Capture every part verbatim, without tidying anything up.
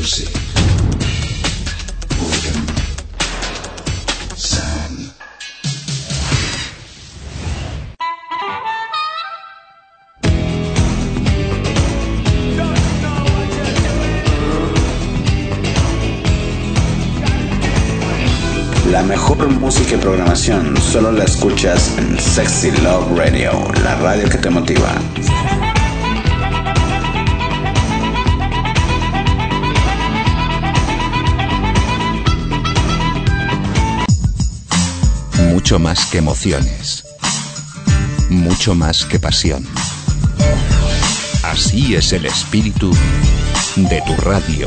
music, rhythm, sound. La mejor música y programación solo la escuchas en Sexy Love Radio, la radio que te motiva. Mucho más que emociones, mucho más que pasión. Así es el espíritu de tu radio.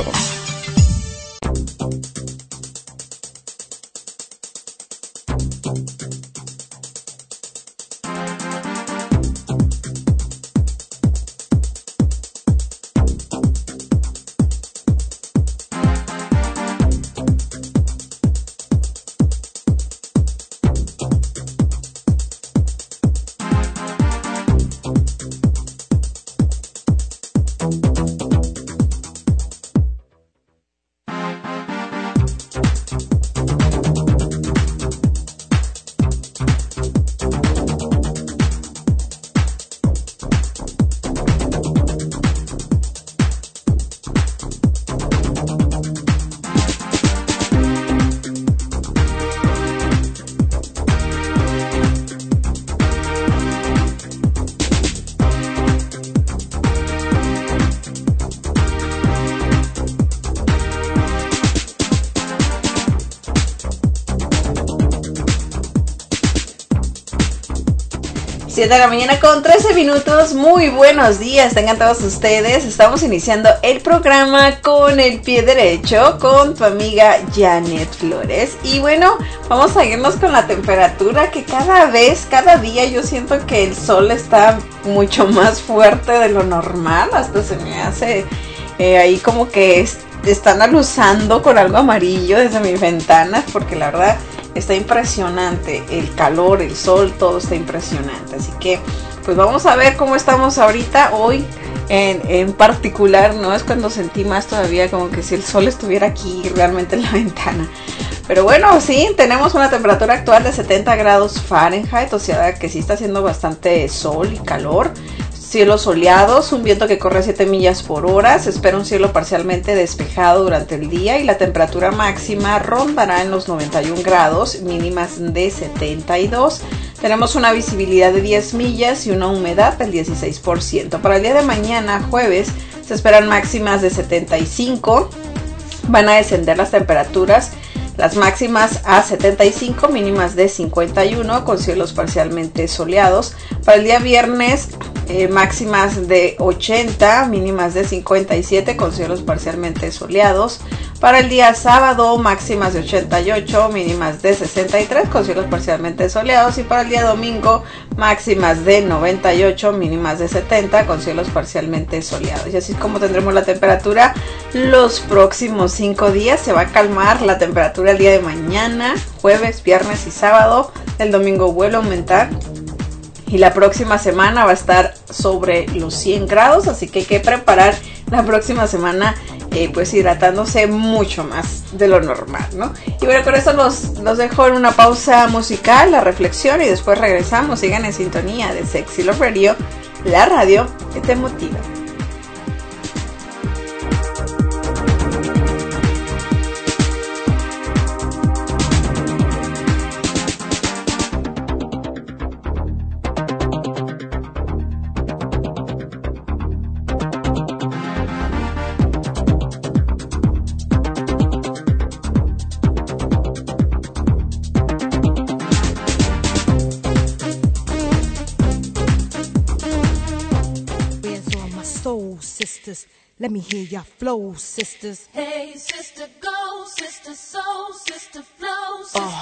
siete de la mañana con trece minutos, muy buenos días, tengan todos ustedes. Estamos iniciando el programa con el pie derecho con tu amiga Janet Flores. Y bueno, vamos a irnos con la temperatura que cada vez, cada día yo siento que el sol está mucho más fuerte de lo normal. Hasta se me hace eh, ahí como que est- están aluzando con algo amarillo desde mis ventanas, porque la verdad está impresionante, el calor, el sol, todo está impresionante. Así que pues vamos a ver cómo estamos ahorita. Hoy en, en particular, ¿no? Es cuando sentí más todavía como que si el sol estuviera aquí realmente en la ventana. Pero bueno, sí, tenemos una temperatura actual de setenta grados Fahrenheit, o sea que sí está haciendo bastante sol y calor. Cielos soleados, un viento que corre a siete millas por hora, se espera un cielo parcialmente despejado durante el día y la temperatura máxima rondará en los noventa y un grados, mínimas de setenta y dos. Tenemos una visibilidad de diez millas y una humedad del dieciséis por ciento. Para el día de mañana, jueves, se esperan máximas de setenta y cinco, van a descender las temperaturas. Las máximas a setenta y cinco, mínimas de cincuenta y uno, con cielos parcialmente soleados. Para el día viernes, eh, máximas de ochenta, mínimas de cincuenta y siete, con cielos parcialmente soleados. Para el día sábado, máximas de ochenta y ocho, mínimas de sesenta y tres, con cielos parcialmente soleados. Y para el día domingo, máximas de noventa y ocho, mínimas de setenta, con cielos parcialmente soleados. Y así es como tendremos la temperatura los próximos cinco días. Se va a calmar la temperatura el día de mañana, jueves, viernes y sábado. El domingo vuelve a aumentar y la próxima semana va a estar sobre los cien grados, así que hay que preparar la próxima semana eh, pues hidratándose mucho más de lo normal, ¿no? Y bueno, con esto los, los dejo en una pausa musical, la reflexión, y después regresamos. Sigan en sintonía de Sexy Love Radio, la radio que te motiva. Sisters, let me hear your flow, sisters. Hey, sister, go, sister, soul, sister, flow, sister. Oh.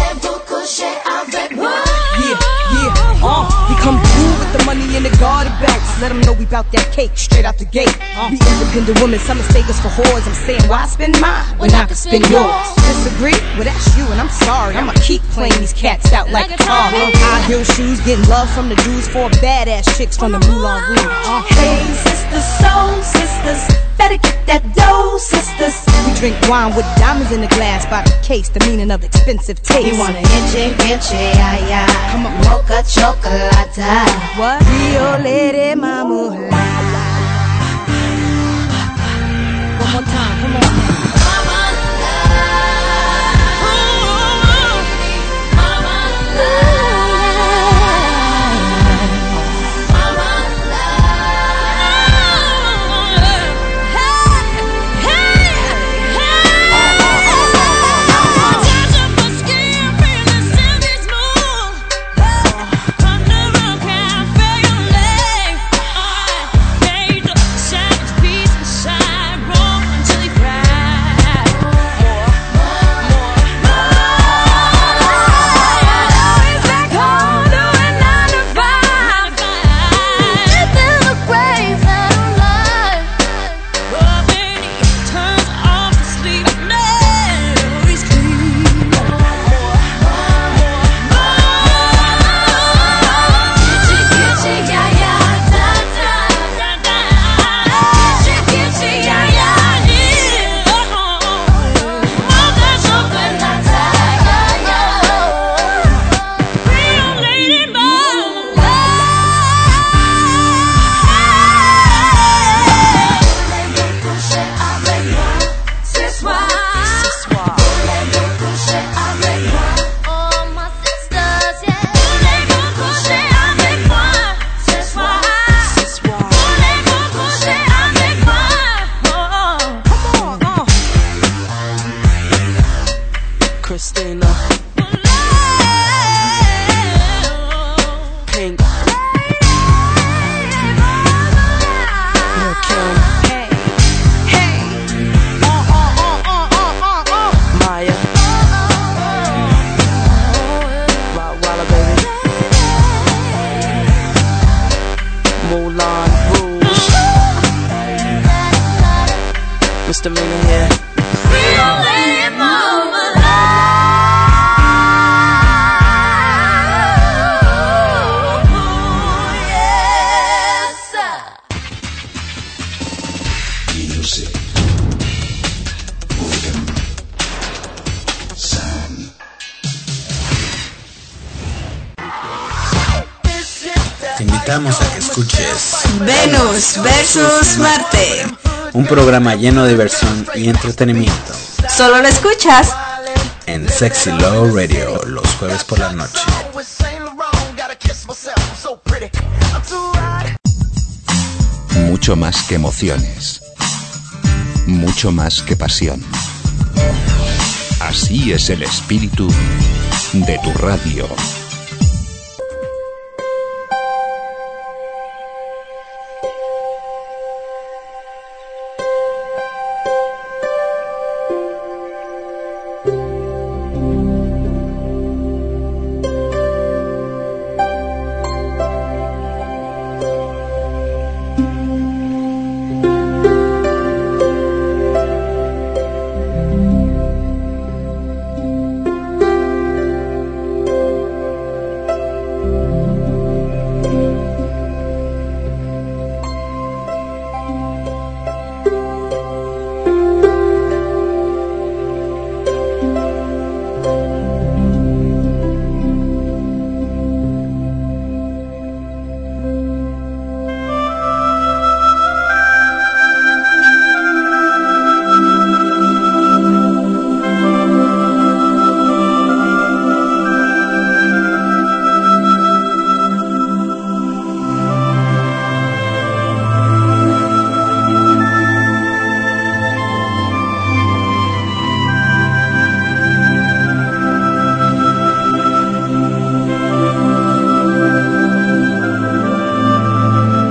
Yeah, yeah, uh, we come through with the money in the garter belts. Let them know we bout that cake straight out the gate. Uh, be independent women, some mistake us for whores. I'm saying, why spend mine when I can spend yours? Disagree? Well, that's you, and I'm sorry. I'ma keep playing these cats out like a guitar. Uh, high heel shoes, getting love from the dudes, four badass chicks from the Moulin Rouge. Uh, Hey, sisters, soul sisters, better get that dough, sisters. we drink wine with diamonds in the glass by the case, the meaning of expensive taste. You wanna enche, enche, ay, ay. Come on. Mocha chocolate. What? Rio Lady Mama. One more time, come on. Christina, Pink, Lil' Kim, Hey, hey, uh, uh, uh, uh, uh, uh, uh. Maya, Rottweiler baby, Moulin Rouge, Misdemeanor here. Te invitamos a que escuches Venus versus Marte. un programa lleno de diversión y entretenimiento Solo lo escuchas en Sexy Love Radio los jueves por la noche. Mucho más que emociones. Mucho más que pasión. Así es el espíritu de tu radio.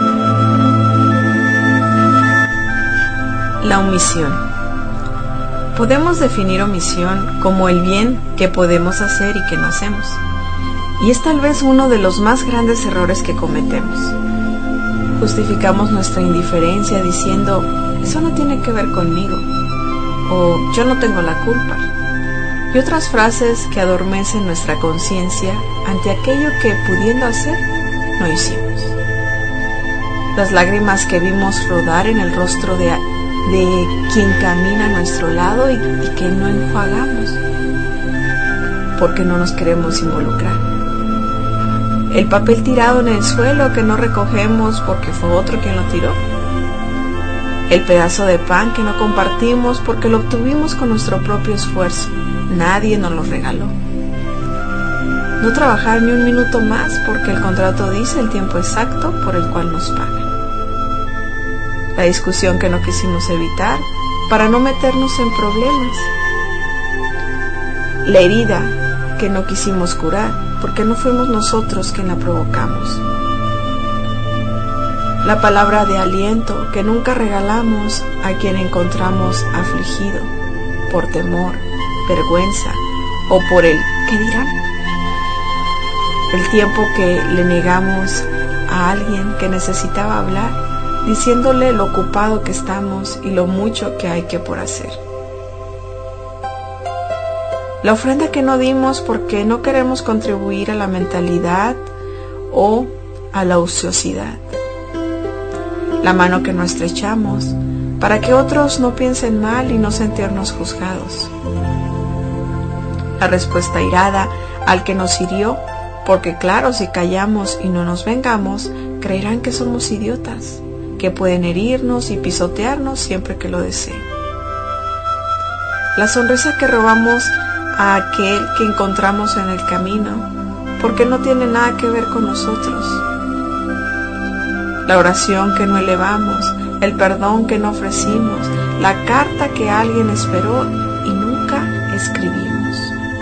la omisión. Podemos definir omisión como el bien que podemos hacer y que no hacemos. Y es tal vez uno de los más grandes errores que cometemos. Justificamos nuestra indiferencia diciendo, eso no tiene que ver conmigo, o yo no tengo la culpa, y otras frases que adormecen nuestra conciencia ante aquello que, pudiendo hacer, no hicimos. Las lágrimas que vimos rodar en el rostro de, de quien camina a nuestro lado y, y que no enjuagamos, porque no nos queremos involucrar. El papel tirado en el suelo que no recogemos porque fue otro quien lo tiró. El pedazo de pan que no compartimos porque lo obtuvimos con nuestro propio esfuerzo. Nadie nos lo regaló. No trabajar ni un minuto más porque el contrato dice el tiempo exacto por el cual nos pagan. La discusión que no quisimos evitar para no meternos en problemas. La herida que no quisimos curar porque no fuimos nosotros quien la provocamos. La palabra de aliento que nunca regalamos a quien encontramos afligido, por temor, vergüenza o por el ¿qué dirán? El tiempo que le negamos a alguien que necesitaba hablar, diciéndole lo ocupado que estamos y lo mucho que hay que por hacer. La ofrenda que no dimos porque no queremos contribuir a la mentalidad o a la ociosidad. La mano que no estrechamos para que otros no piensen mal y no sentirnos juzgados. La respuesta irada al que nos hirió, porque claro, si callamos y no nos vengamos, creerán que somos idiotas, que pueden herirnos y pisotearnos siempre que lo deseen. La sonrisa que robamos a aquel que encontramos en el camino, porque no tiene nada que ver con nosotros. La oración que no elevamos, el perdón que no ofrecimos, la carta que alguien esperó y nunca escribimos.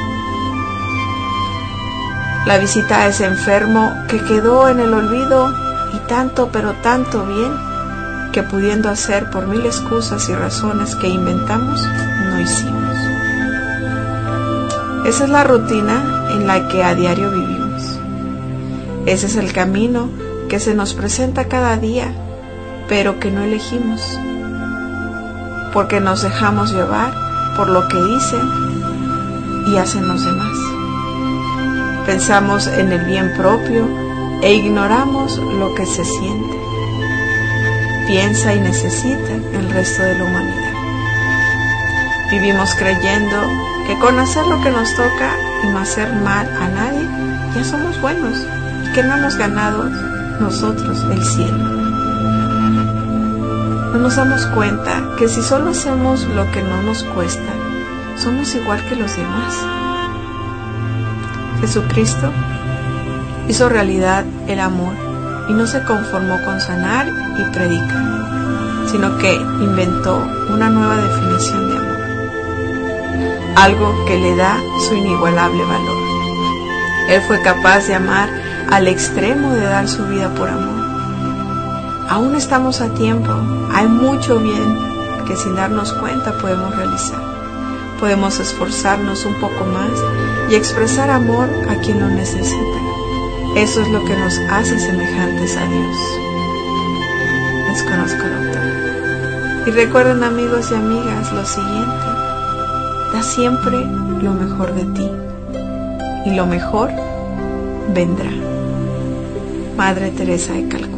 La visita a ese enfermo que quedó en el olvido y tanto pero tanto bien que pudiendo hacer por mil excusas y razones que inventamos, no hicimos. Esa es la rutina en la que a diario vivimos. Ese es el camino que se nos presenta cada día, pero que no elegimos, porque nos dejamos llevar por lo que dicen y hacen los demás. Pensamos en el bien propio e ignoramos lo que se siente, piensa y necesita el resto de la humanidad. Vivimos creyendo que con hacer lo que nos toca y no hacer mal a nadie, ya somos buenos y que no hemos ganado nosotros el cielo. No nos damos cuenta que si solo hacemos lo que no nos cuesta, somos igual que los demás. Jesucristo hizo realidad el amor y no se conformó con sanar y predicar, sino que inventó una nueva definición de amor, algo que le da su inigualable valor. Él fue capaz de amar al extremo de dar su vida por amor. Aún estamos a tiempo, hay mucho bien que sin darnos cuenta podemos realizar. Podemos esforzarnos un poco más y expresar amor a quien lo necesita. Eso es lo que nos hace semejantes a Dios. Les conozco, doctor. Y recuerden, amigos y amigas, lo siguiente: da siempre lo mejor de ti y lo mejor vendrá. Madre Teresa de Calcuta.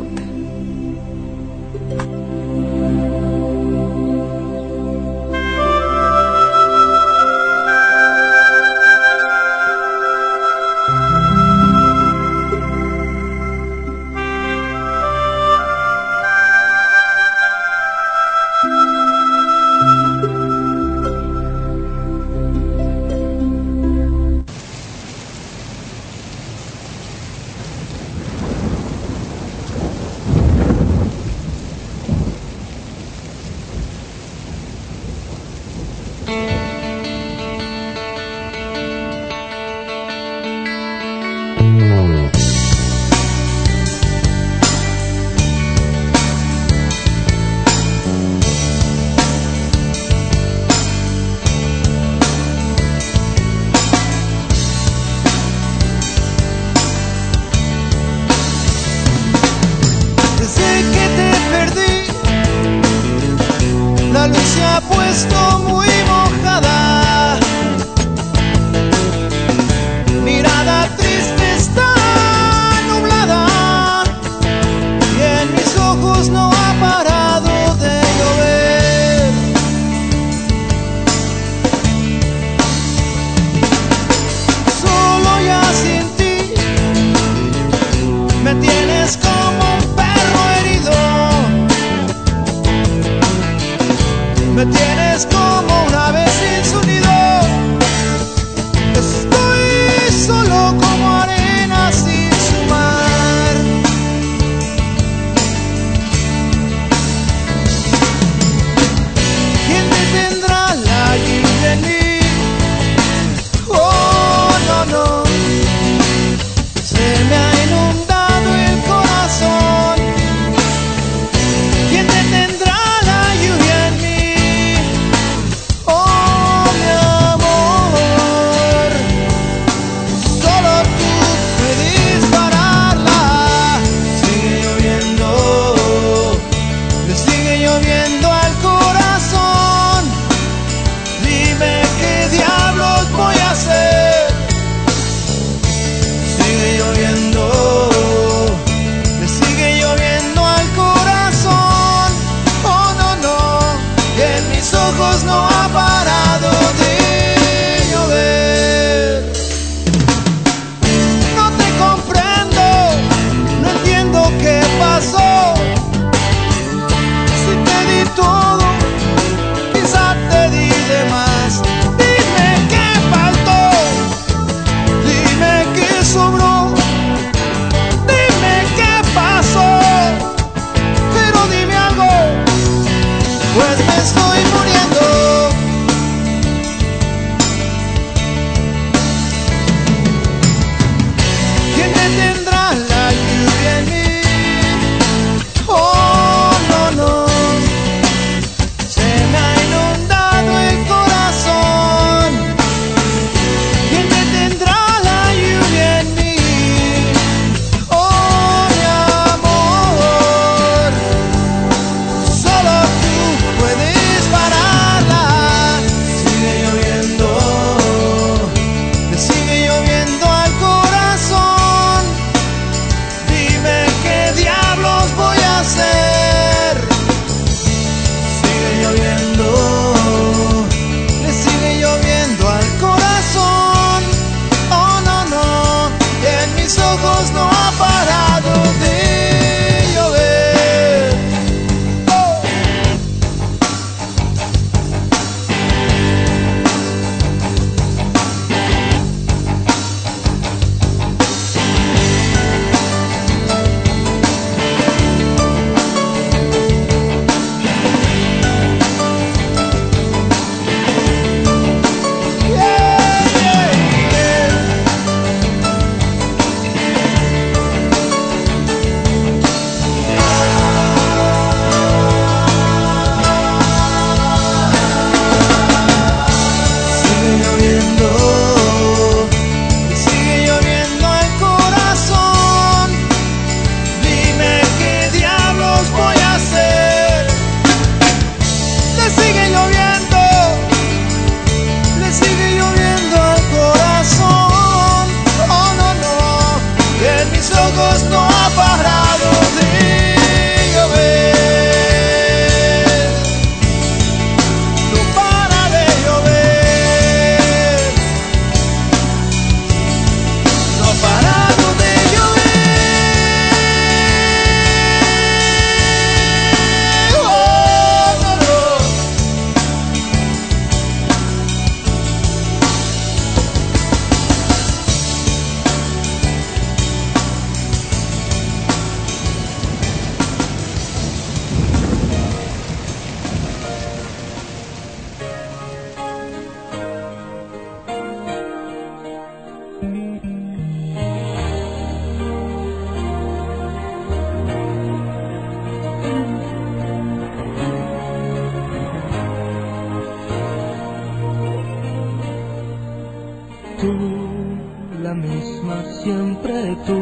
misma siempre tú.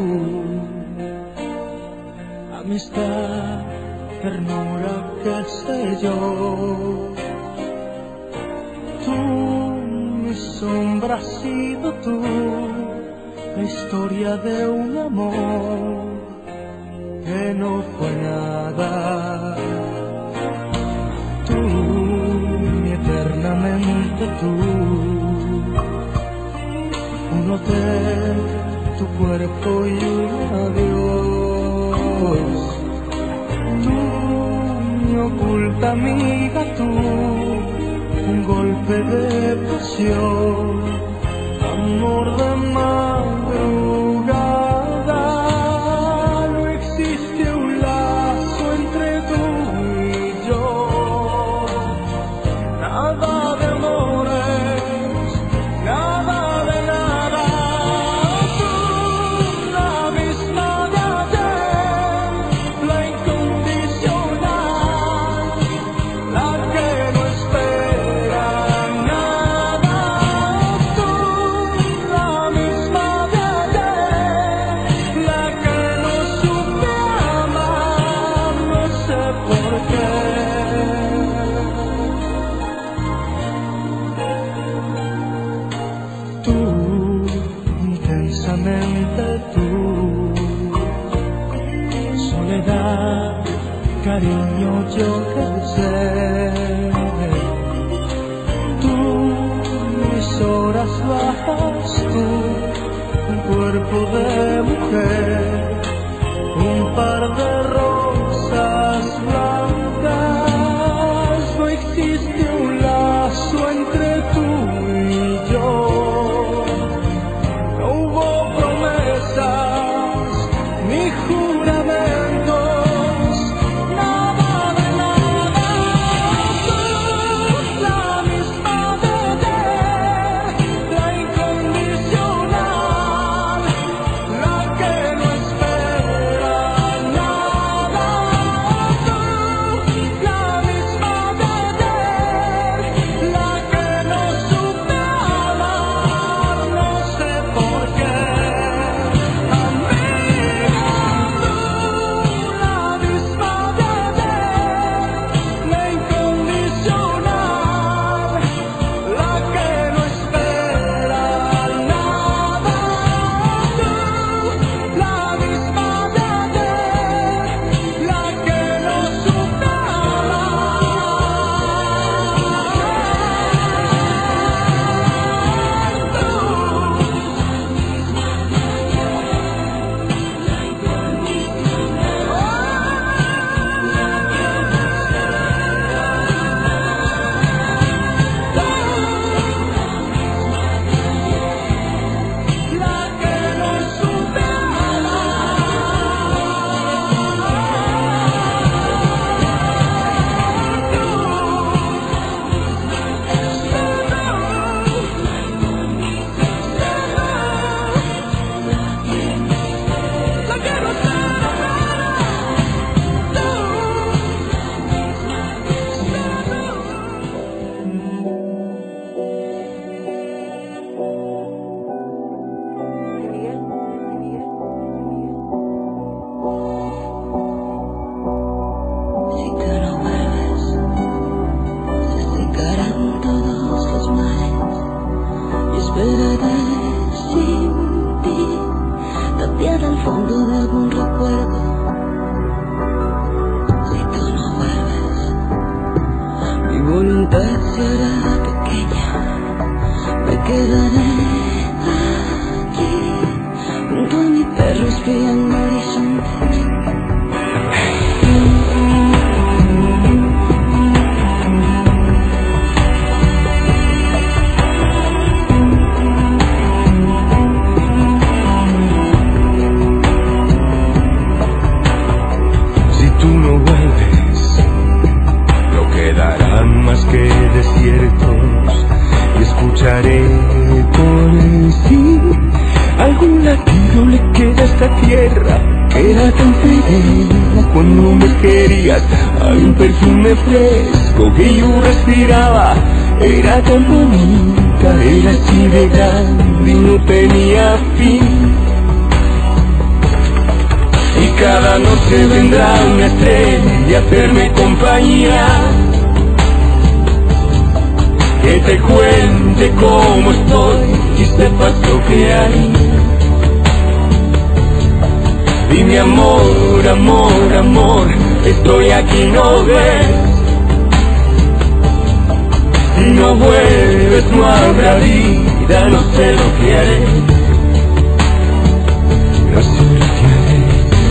Amistad, ternura, qué sé yo. Tú, mi sombra has sido tú, la historia de un amor que no fue nada. Tú, mi eternamente tú, un hotel, tu cuerpo y un adiós. Tú, mi oculta amiga tú, un golpe de pasión, amor de madrugada. No existe un lazo entre tú y yo, nada de amores, nada de nada. Tú, la misma de ayer, la incondicional, la que no espera nada. Tú, la misma de ayer, la que no supe amar, no sé por qué. Tú, intensamente tú, soledad, cariño, yo que sé. Tú, mis horas bajas, tú, un cuerpo de mujer, un par de rosas blancas. No existe un lazo entre tú y yo, no hubo promesas ni juramentos, nada de nada. Tú, la misma de ayer, la incondicional, la que no espera nada. Tú, la misma de ayer, la que no supe amar, no sé por qué. Amiga, tú, la misma de ayer, la incondicional, la que no espera nada. Tú, la misma de ayer, la que no supe Si tú no vuelves, se secarán todos los mares. Y esperaré sin ti, tapiada al fondo de algún recuerdo. Si tú no vuelves, mi voluntad se hará pequeña. Me quedaré aquí, junto a mi perro espiando horizontes. Si tú no vuelves, no quedarán más que desiertos, y escucharé por sí algún latido le queda a esta tierra que era tan feliz cuando me querías. Hay un perfume fresco que yo respiraba, era tan bonito bonita, era así de grande y no tenía fin. Y cada noche vendrá una estrella a hacerme compañía, que te cuente cómo estoy y sepas lo que hay. Dime amor, amor, amor, estoy aquí, no ves. Si no vuelves no habrá vida, no sé lo que haré. No sé lo que haré.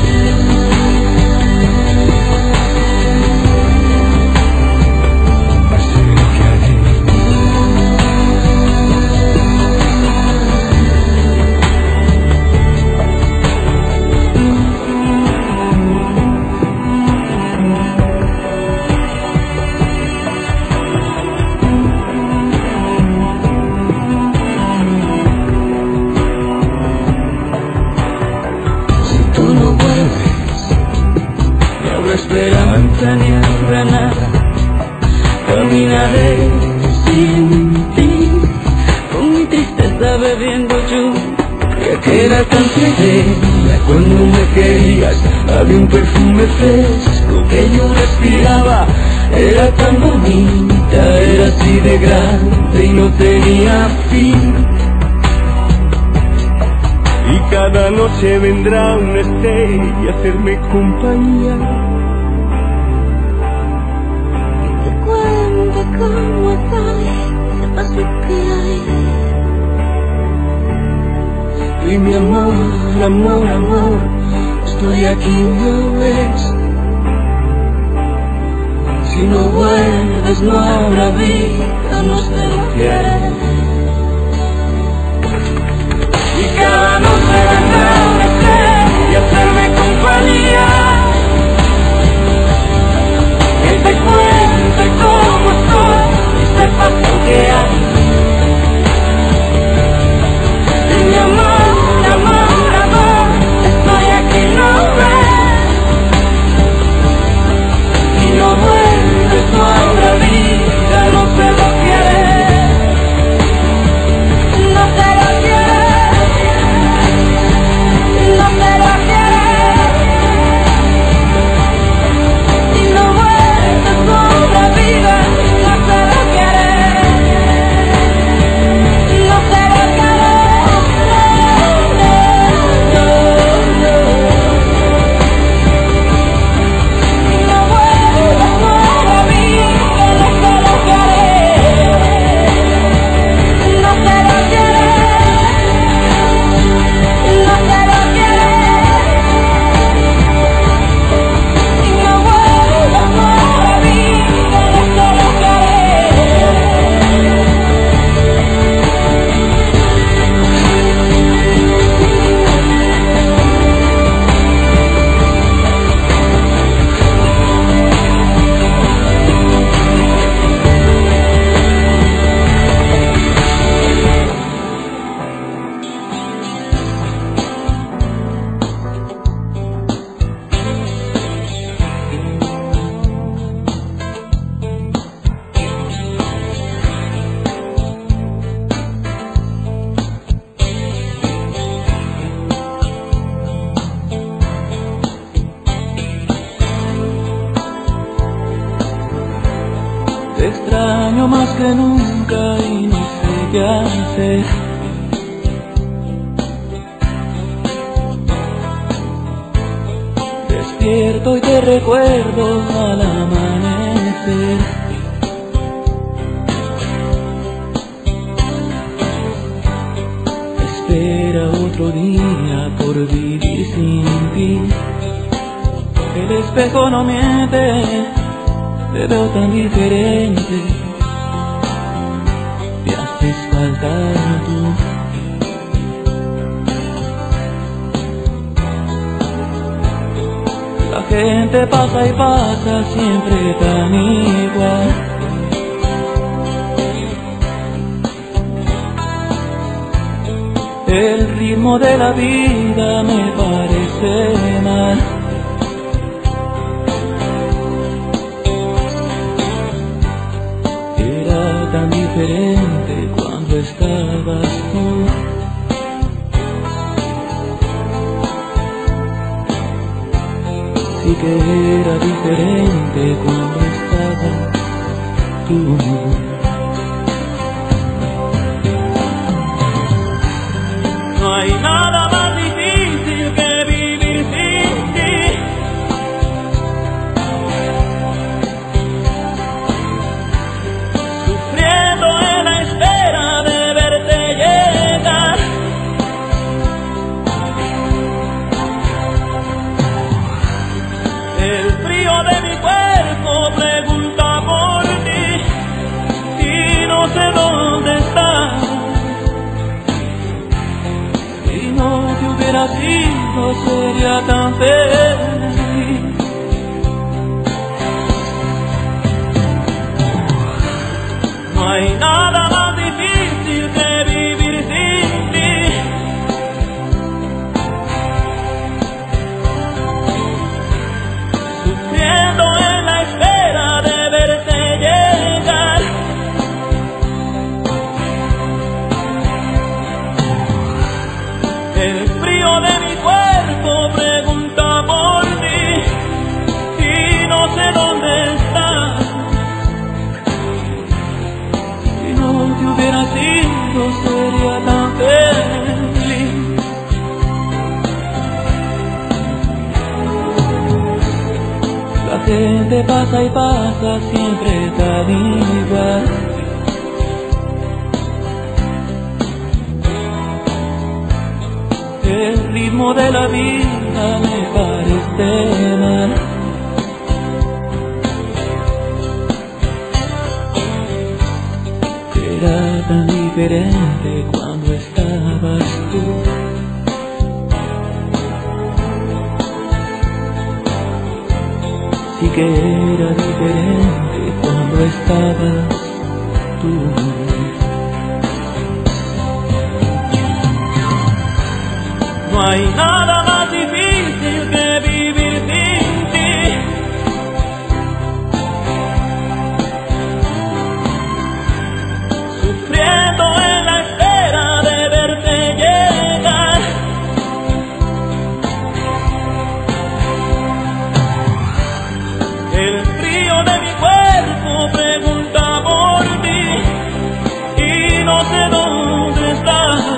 Esperanza ni habrá nada, caminaré sin ti, con mi tristeza bebiendo lluvia que era tan triste. Cuando me querías había un perfume fresco que yo respiraba, era tan bonita, era así de grande y no tenía fin. Y cada noche vendrá una estrella a hacerme compañía, ¿cómo estoy? Sepas lo que hay. Y mi amor, amor, amor, estoy aquí, ¿no ves? Si no vuelves no habrá vida, no sé lo que haré. Y cada noche vendrá una estrella a hacerme compañía, que te cuente cómo estoy y sepas lo que hay. Y mi amor, amor, amor, estoy aquí, no ves. Y no vuelves, no habrá vida, no sé lo que haré. No sé lo que haré. No sé lo que haré. Si no vuelves, no habrá vida. No sé lo que haré. No sé lo que haré. Si no vuelves, no habrá vida. No sé lo que haré. No sé lo que haré. No sé lo que haré. Si no vuelves, no habrá vida. No sé lo que haré. Te extraño más que nunca y no sé qué hacer. Despierto y te recuerdo al amanecer. Espera otro día por vivir sin ti. El espejo no miente, te veo tan diferente, te haces falta tú. La gente pasa y pasa siempre tan igual. El ritmo de la vida me parece mal. Tan diferente cuando cuando estabas tú. Sí que era diferente cuando estabas tú. No hay nada más difícil que vivir sin ti. Sufriendo en la espera de verte llegar. El frío de mi cuerpo pregunta por ti y no sé dónde estás. Si no te hubiera sido sería tan feliz. No hay nada más difícil que vivir sin ti. Sufriendo en la espera de verte llegar. El frío de mi cuerpo pregunta por ti y no sé dónde estás. Si no te hubiera sido sería tan feliz. La gente pasa y pasa siempre tan igual. El ritmo de la vida me parece mal. Era tan diferente cuando estabas tú. Sí que era diferente cuando estabas tú. No hay nada más difícil que vivir sin ti. Sufriendo en la espera de verte llegar. El frío de mi cuerpo pregunta por ti y no sé dónde estás.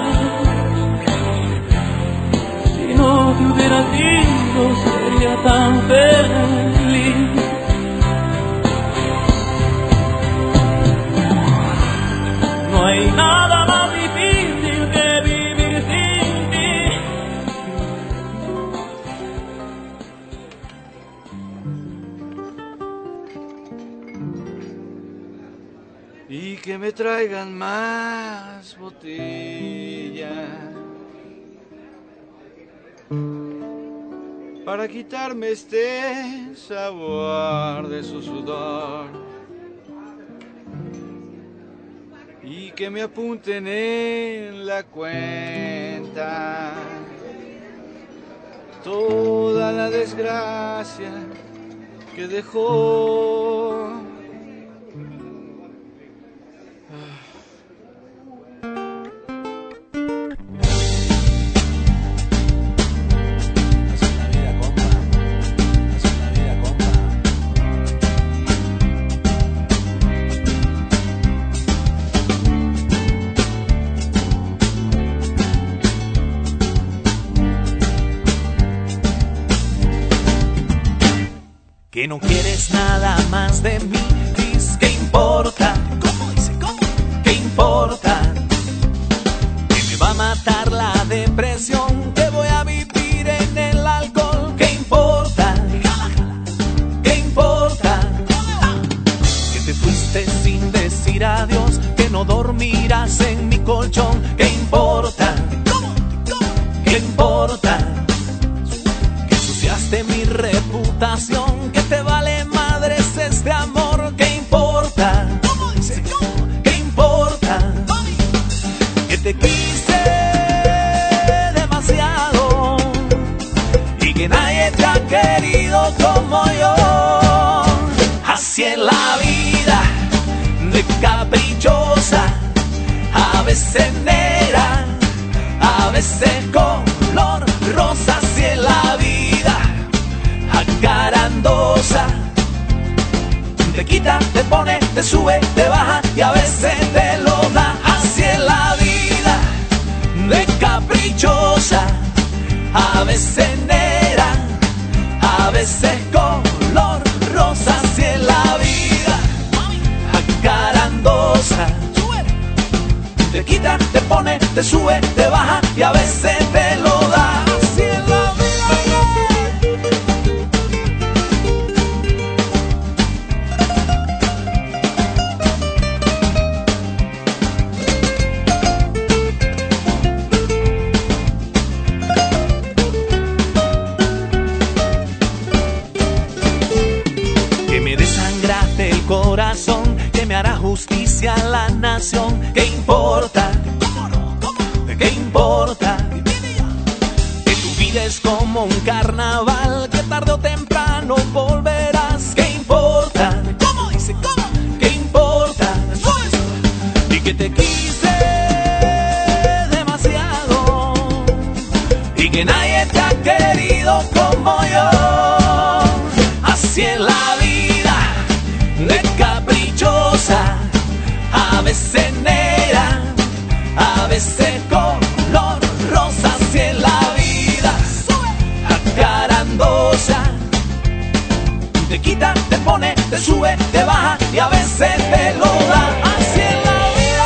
Si no te hubiera sido sería tan feliz. No hay nada más difícil que vivir sin ti. Y que me traigan más botellas para quitarme este sabor de su sudor, y que me apunten en la cuenta toda la desgracia que dejó. Que no quieres nada más de mí, dices que importa. ¿Cómo dice? ¿Cómo? ¿Qué importa? Que me va a matar la depresión, que voy a vivir en el alcohol. ¿Qué importa? ¿Qué importa? Que te fuiste sin decir adiós, que no dormirás en mi colchón. ¿Qué importa? ¿Qué importa? Que ensuciaste mi reputación, que te vale madres este amor. ¿Qué importa? ¿Qué importa? Que te quise demasiado y que nadie te ha querido como yo. Así es la vida de caprichosa, a veces veces negra, a veces color rosa, si es la vida acarandosa. Te quita, te pone, te sube, te baja y a veces te lo da. Así es la vida de caprichosa, a veces negra, a veces color rosa, si es la vida acarandosa. Te quita, te pone, te sube, te baja y a veces te lo da. Así es la vida. Que me desangraste el corazón, que me hará justicia a la nación. ¿Qué importa? ¿Qué importa? Que tu vida es como un carnaval, que tarde o temprano volverás. ¿Qué importa? ¿Cómo dice? ¿Cómo? ¿Qué importa? Y que te quise demasiado y que nadie te ha querido como yo. Así es la vida de caprichosa, a veces negra, a veces color rosa, si es la vida acarandosa. Te quita, te pone, te sube, te baja y a veces te lo da. Así es la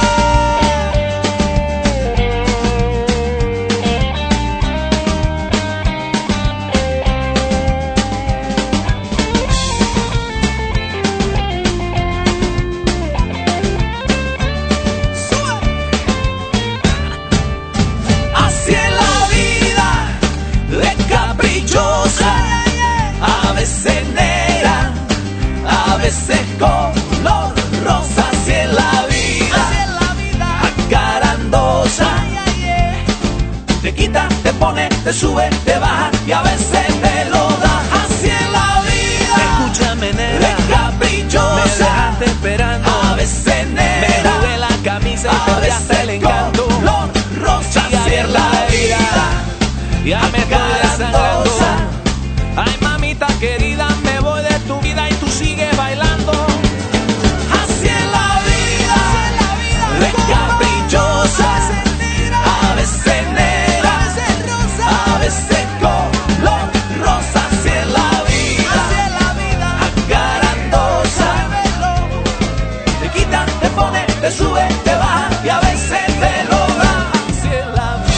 a veces negra, a veces color rosa, si es la vida acarandosa. Te quita, te pone, te sube, te baja y a veces te lo da. Así es la vida. Escúchame, negra, de caprichosa, me dejaste esperando. A veces negra, me jugué la camisa y perdí hasta el encanto. Color rosa, si es la vida. Ya me estoy desangrando. Ay, mamita querida, me voy de tu vida y tú sigues bailando. Así es la vida, de caprichosa, a veces negra, a veces color rosa, así es la vida acarandosa. Te quita, te pone, te sube, te baja y a veces te lo da. Así es la vida.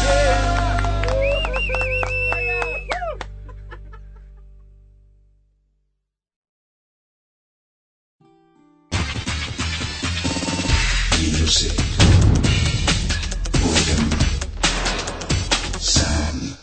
Music. Boredom. Sound.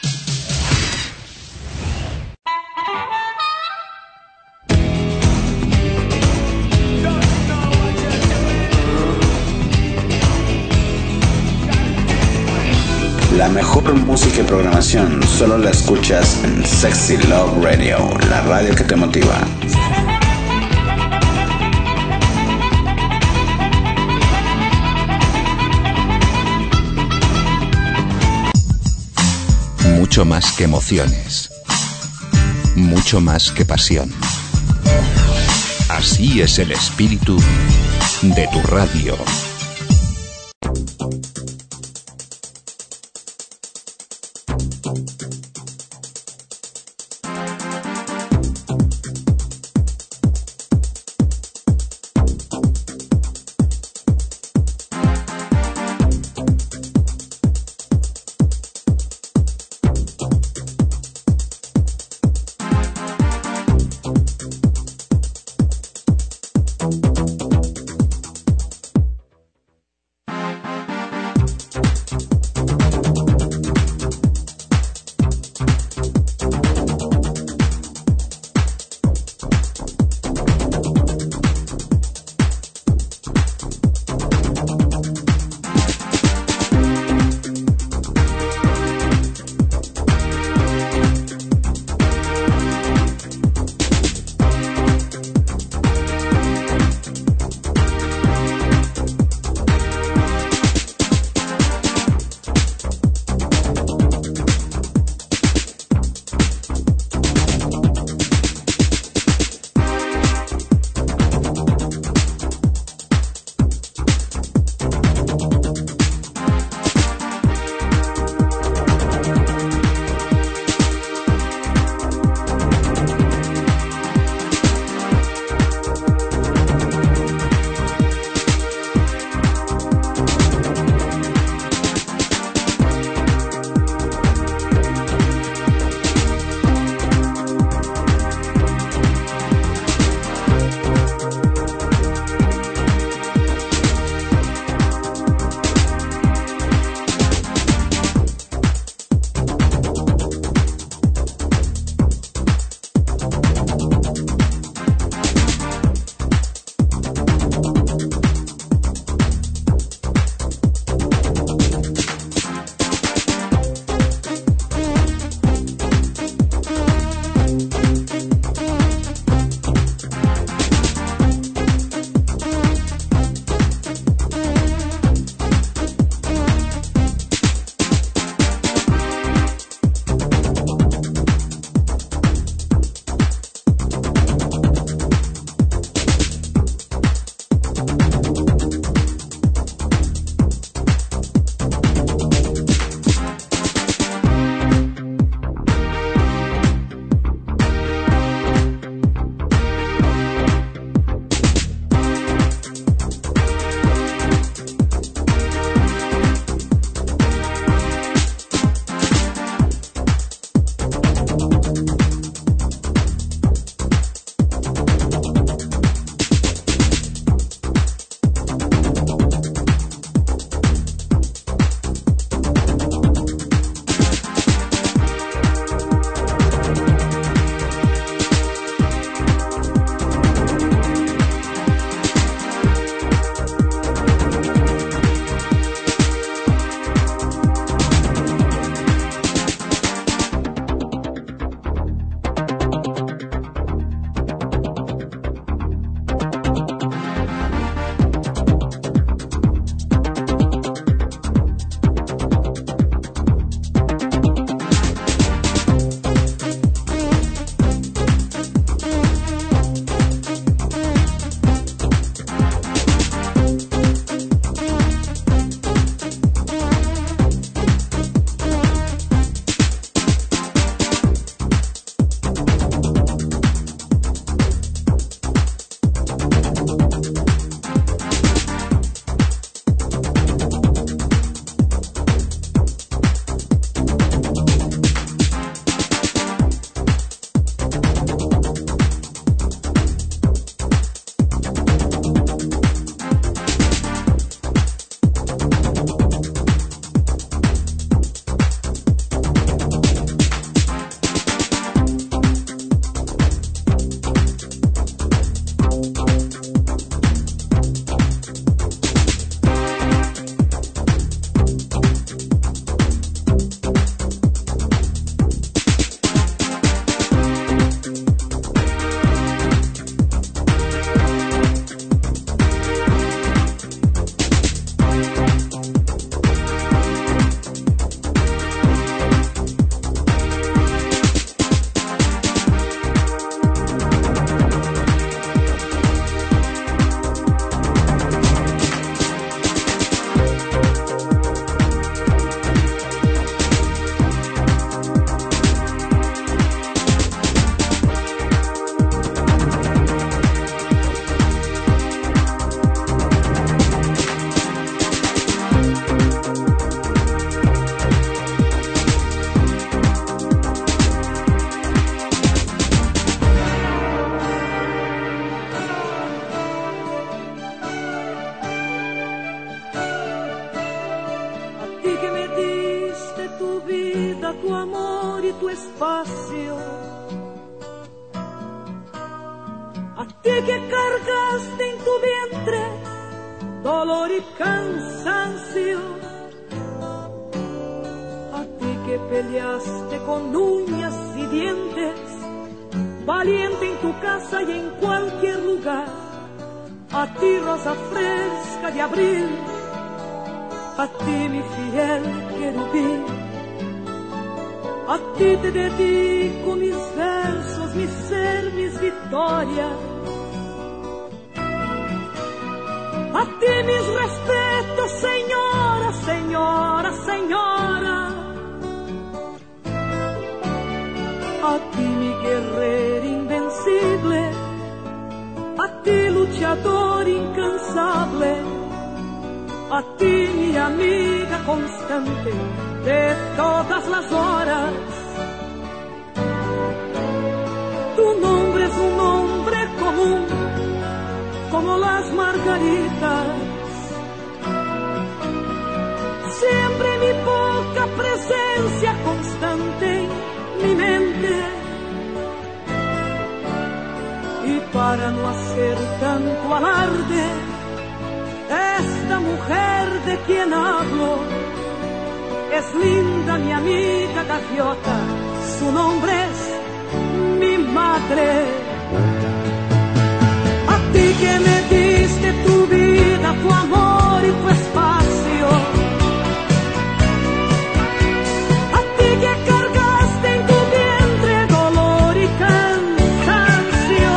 La mejor música y programación solo la escuchas en Sexy Love Radio, la radio que te motiva. Mucho más que emociones. Mucho más que pasión. Así es el espíritu de tu radio. vida, tu amor y tu espacio. A ti que cargaste en tu vientre dolor y cansancio. A ti que peleaste con uñas y dientes, valiente en tu casa y en cualquier lugar. A ti rosa fresca de abril, a ti mi fiel querubín. A ti te dedico mis versos, mi ser, mis victorias. A ti mis respetos, señora, señora, señora. A ti mi guerrero invencible, a ti luchador incansable, a ti mi amiga constante de todas las horas. Tu nombre es un nombre común como las margaritas. Siempre mi poca presencia constante en mi mente. Y para no hacer tanto alarde, esta mujer de quien hablo es linda mi amiga gaviota, su nombre es mi madre. A ti que me diste tu vida, tu amor y tu espacio. A ti que cargaste en tu vientre dolor y cansancio.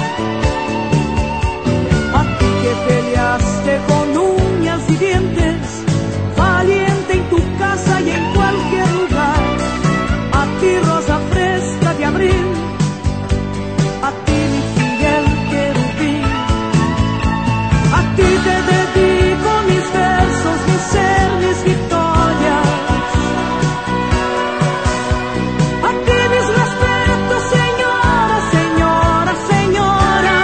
A ti que peleaste con uñas y dientes, valiente en tu casa y en cualquier lugar. A ti rosa fresca de abril, a ti mi fiel querubín. A ti te dedico mis versos, mi ser, mis victorias. A ti mis respetos, señora, señora, señora.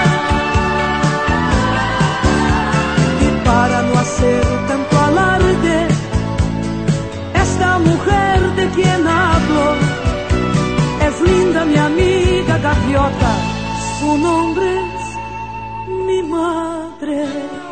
Y para no hacer tanto alarde, esta mujer de quien hablo es linda mi amiga gaviota, su nombre es mi madre.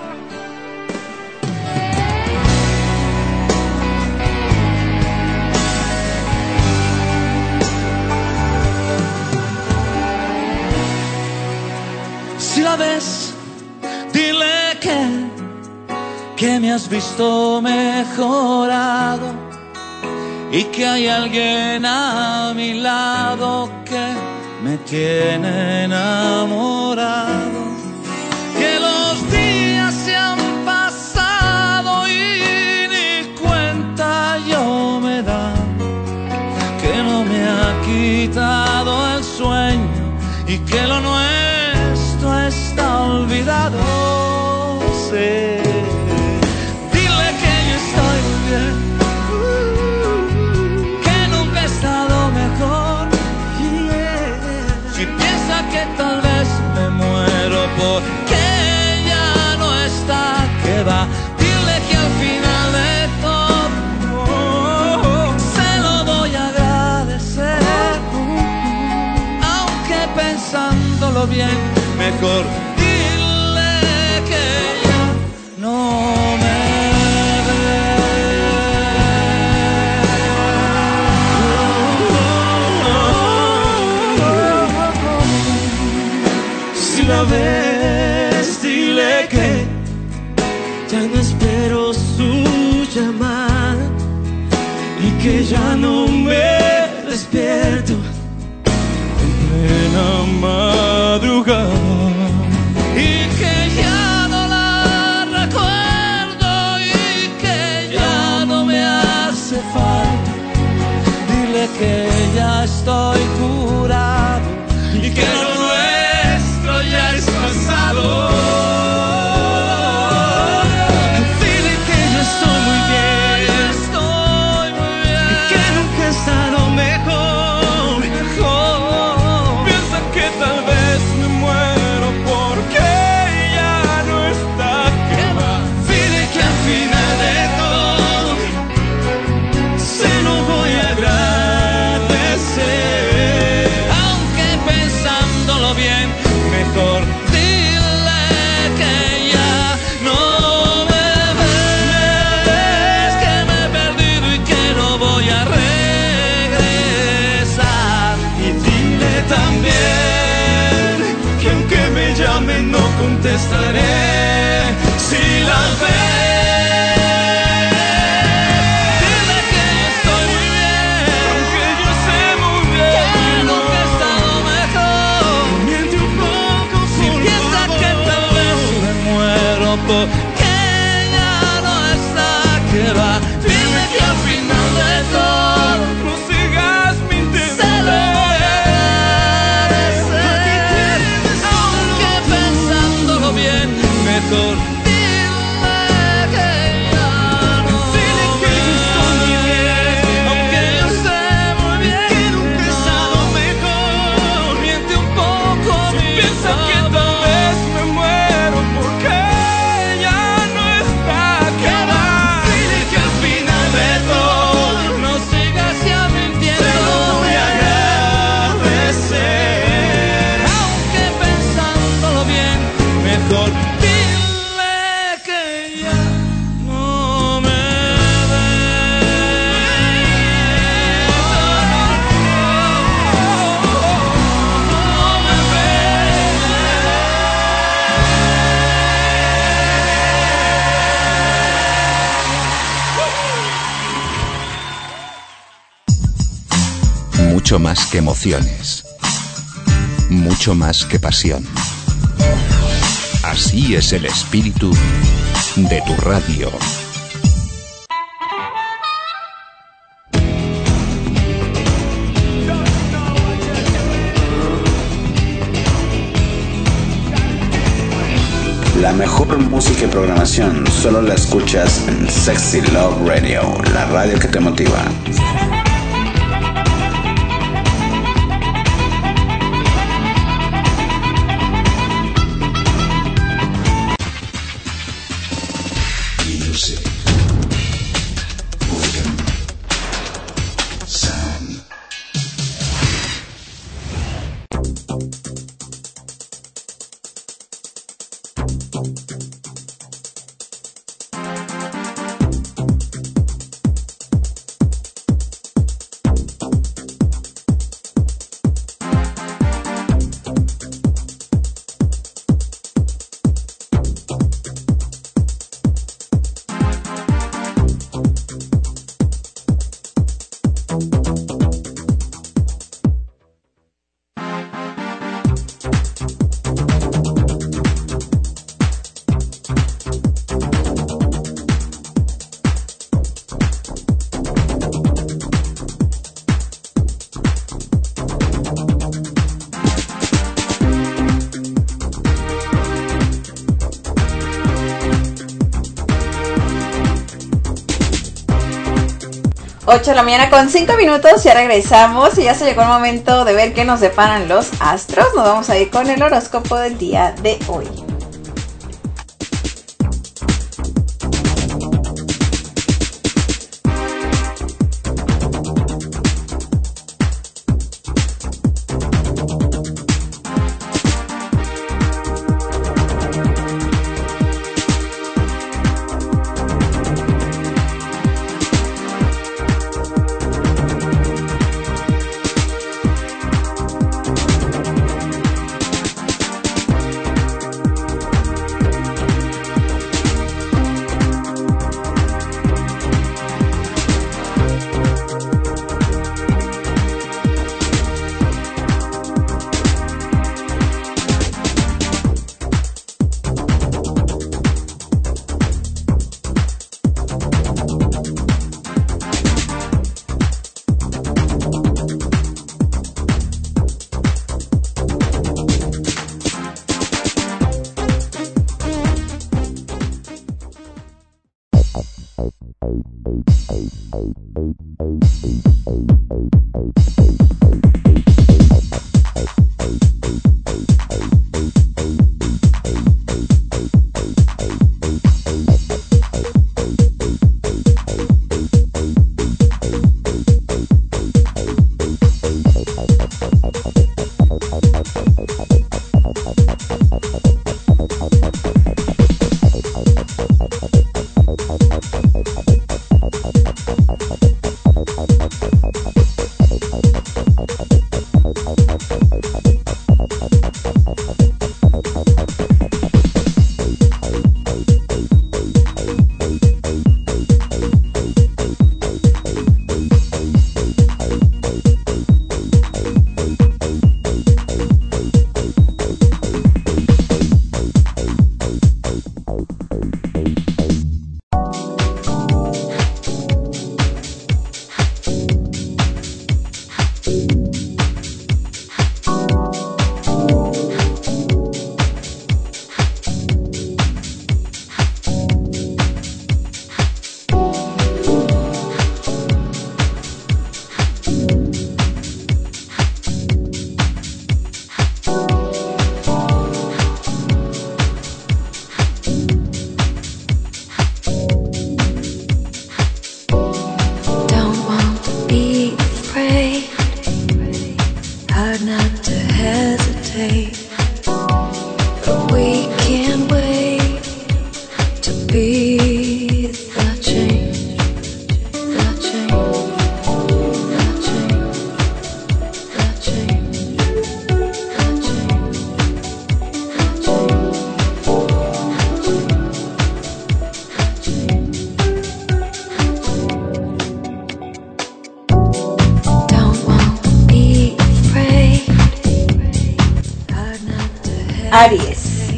Si la ves, dile que, que me has visto mejorado y que hay alguien a mi lado que me tiene enamorado. Que los días se han pasado y ni cuenta yo me da, que no me ha quitado el sueño y que lo nuestro está olvidado. Sí. Dile que yo estoy muy bien, que nunca he estado mejor. Yeah. Si piensa que tal vez me muero porque ya no está, que va. Dile que al final de todo se lo voy a agradecer, aunque pensándolo bien, mejor dile que ya no me ve. Si la ves, dile que ya no espero su llamada y que ya no me despierto en plena madrugada. Y que ya no la recuerdo y que ya no me hace falta. Dile que ya estoy curado y que lo nuestro ya es pasado. Dile que yo estoy muy bien, estoy muy bien, y que nunca he estado mejor, mejor. Piensa que tal vez me muero porque ya no está, que va. Dile que al final de todo se lo voy a agradecer, tiempo que ya no está, que va. Dime que al final de todo no sigas mintiendo. Se lo voy a agradecer, aunque pensándolo bien, mejor dime que ya no. Dile que yo estoy muy bien, aunque yo sé muy bien que nunca he estado mejor. Miente un poco, piensa que tal vez me muero porque ya no está, que va. Dile que al final de todo no sigas ya mintiendo. Se lo voy a agradecer, aunque pensándolo bien, mejor dile que ya no me Mucho más que emociones. Mucho más que pasión. Así es el espíritu de tu radio. La mejor música y programación solo la escuchas en Sexy Love Radio, la radio que te motiva. Music. Rhythm. Sound. ocho de la mañana con cinco minutos, ya regresamos y ya se llegó el momento de ver qué nos deparan los astros. Nos vamos a ir con el horóscopo del día de hoy. afraid, hard not to hesitate, but we can't wait to be the change, the change, the change, the change, the change, don't want to be afraid, hard not to hesitate. Aries.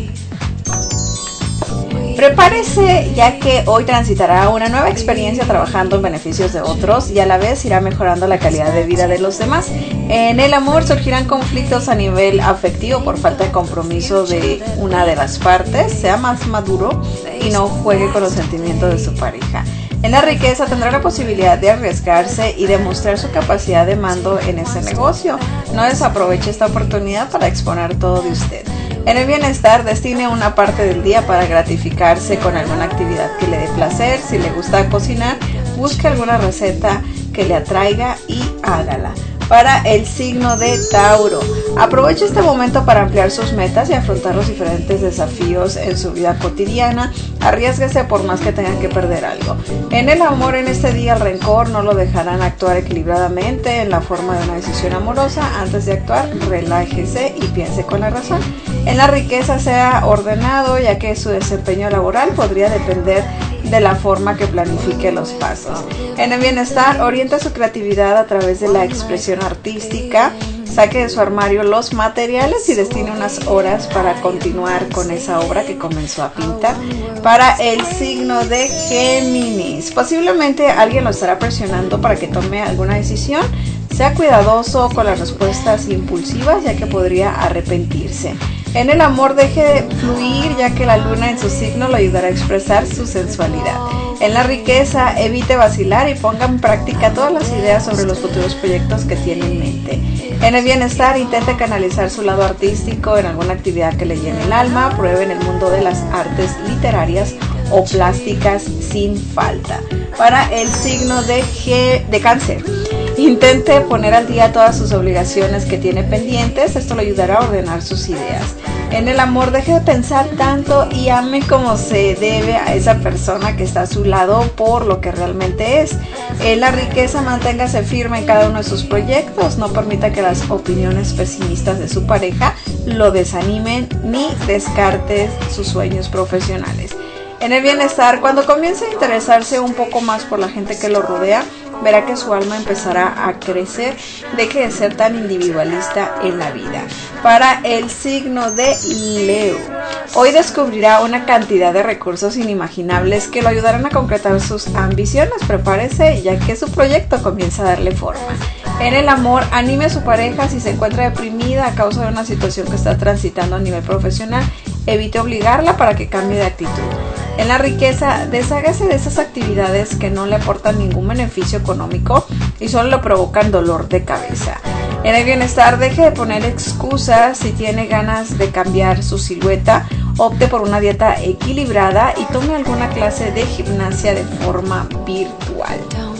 Prepárese, ya que hoy transitará una nueva experiencia trabajando en beneficios de otros y a la vez irá mejorando la calidad de vida de los demás. En el amor surgirán conflictos a nivel afectivo por falta de compromiso de una de las partes. Sea más maduro y no juegue con los sentimientos de su pareja. En la riqueza tendrá la posibilidad de arriesgarse y demostrar su capacidad de mando en ese negocio. No desaproveche esta oportunidad para exponer todo de usted. En el bienestar, destine una parte del día para gratificarse con alguna actividad que le dé placer. Si le gusta cocinar, busque alguna receta que le atraiga y hágala. Para el signo de Tauro, aproveche este momento para ampliar sus metas y afrontar los diferentes desafíos en su vida cotidiana. Arriésguese por más que tengan que perder algo. En el amor, en este día el rencor no lo dejarán actuar equilibradamente en la forma de una decisión amorosa. Antes de actuar, relájese y piense con la razón. En la riqueza, sea ordenado, ya que su desempeño laboral podría depender de la forma que planifique los pasos. En el bienestar, oriente su creatividad a través de la expresión artística. Saque de su armario los materiales y destine unas horas para continuar con esa obra que comenzó a pintar. Para el signo de Géminis, posiblemente alguien lo estará presionando para que tome alguna decisión. Sea cuidadoso con las respuestas impulsivas, ya que podría arrepentirse. En el amor, deje fluir, ya que la luna en su signo lo ayudará a expresar su sensualidad. En la riqueza, evite vacilar y ponga en práctica todas las ideas sobre los futuros proyectos que tiene en mente. En el bienestar, intente canalizar su lado artístico en alguna actividad que le llene el alma. Pruebe en el mundo de las artes literarias o plásticas sin falta. Para el signo de, G, de Cáncer, intente poner al día todas sus obligaciones que tiene pendientes. Esto le ayudará a ordenar sus ideas. En el amor, deje de pensar tanto y ame como se debe a esa persona que está a su lado por lo que realmente es. En la riqueza, manténgase firme en cada uno de sus proyectos. No permita que las opiniones pesimistas de su pareja lo desanimen ni descarte sus sueños profesionales. En el bienestar, cuando comience a interesarse un poco más por la gente que lo rodea, verá que su alma empezará a crecer. Deje de ser tan individualista en la vida. Para el signo de Leo, hoy descubrirá una cantidad de recursos inimaginables que lo ayudarán a concretar sus ambiciones. Prepárese, ya que su proyecto comienza a darle forma. En el amor, anime a su pareja si se encuentra deprimida a causa de una situación que está transitando a nivel profesional. Evite obligarla para que cambie de actitud. En la riqueza, deshágase de esas actividades que no le aportan ningún beneficio económico y solo le provocan dolor de cabeza. En el bienestar, deje de poner excusas. Si tiene ganas de cambiar su silueta, opte por una dieta equilibrada y tome alguna clase de gimnasia de forma virtual.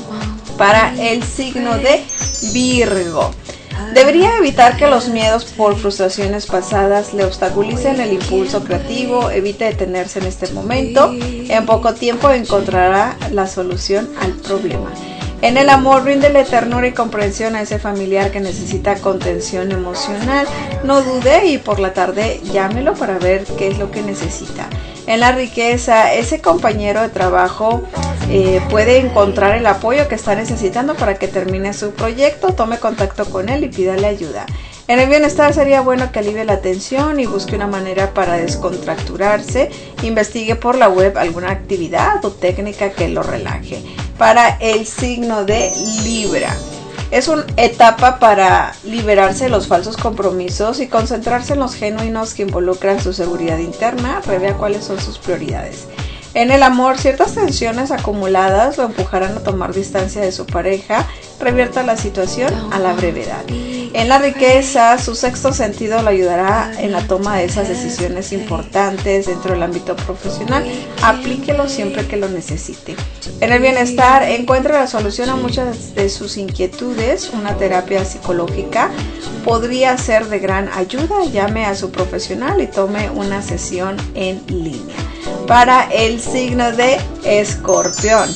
Para el signo de Virgo, debería evitar que los miedos por frustraciones pasadas le obstaculicen el impulso creativo. Evite detenerse en este momento. En poco tiempo encontrará la solución al problema. En el amor, bríndele ternura y comprensión a ese familiar que necesita contención emocional. No dude y por la tarde llámelo para ver qué es lo que necesita. En la riqueza, ese compañero de trabajo eh, puede encontrar el apoyo que está necesitando para que termine su proyecto. Tome contacto con él y pídale ayuda. En el bienestar, sería bueno que alivie la tensión y busque una manera para descontracturarse. Investigue por la web alguna actividad o técnica que lo relaje. Para el signo de Libra, es una etapa para liberarse de los falsos compromisos y concentrarse en los genuinos que involucran su seguridad interna. Revea cuáles son sus prioridades. En el amor, ciertas tensiones acumuladas lo empujarán a tomar distancia de su pareja, revierta la situación a la brevedad. En la riqueza, su sexto sentido lo ayudará en la toma de esas decisiones importantes dentro del ámbito profesional. Aplíquelo siempre que lo necesite. En el bienestar, encuentre la solución a muchas de sus inquietudes. Una terapia psicológica podría ser de gran ayuda. Llame a su profesional y tome una sesión en línea. Para el signo de Escorpión,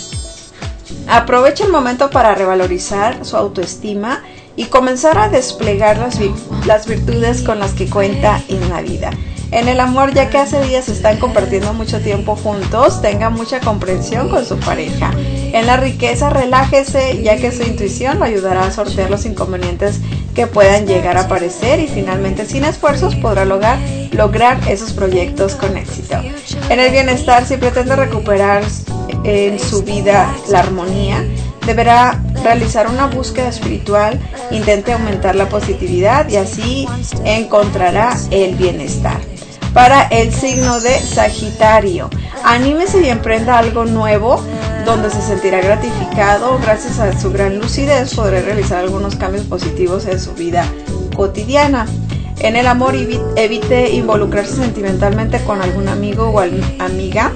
aproveche el momento para revalorizar su autoestima y comenzar a desplegar las, vi- las virtudes con las que cuenta en la vida. En el amor, ya que hace días están compartiendo mucho tiempo juntos, tenga mucha comprensión con su pareja. En la riqueza, relájese, ya que su intuición lo ayudará a sortear los inconvenientes que puedan llegar a aparecer y finalmente, sin esfuerzos, podrá lograr, lograr esos proyectos con éxito. En el bienestar, si pretende recuperar en su vida la armonía, deberá realizar una búsqueda espiritual, intente aumentar la positividad y así encontrará el bienestar. Para el signo de Sagitario, anímese y emprenda algo nuevo donde se sentirá gratificado. Gracias a su gran lucidez podrá realizar algunos cambios positivos en su vida cotidiana. En el amor, evite involucrarse sentimentalmente con algún amigo o amiga,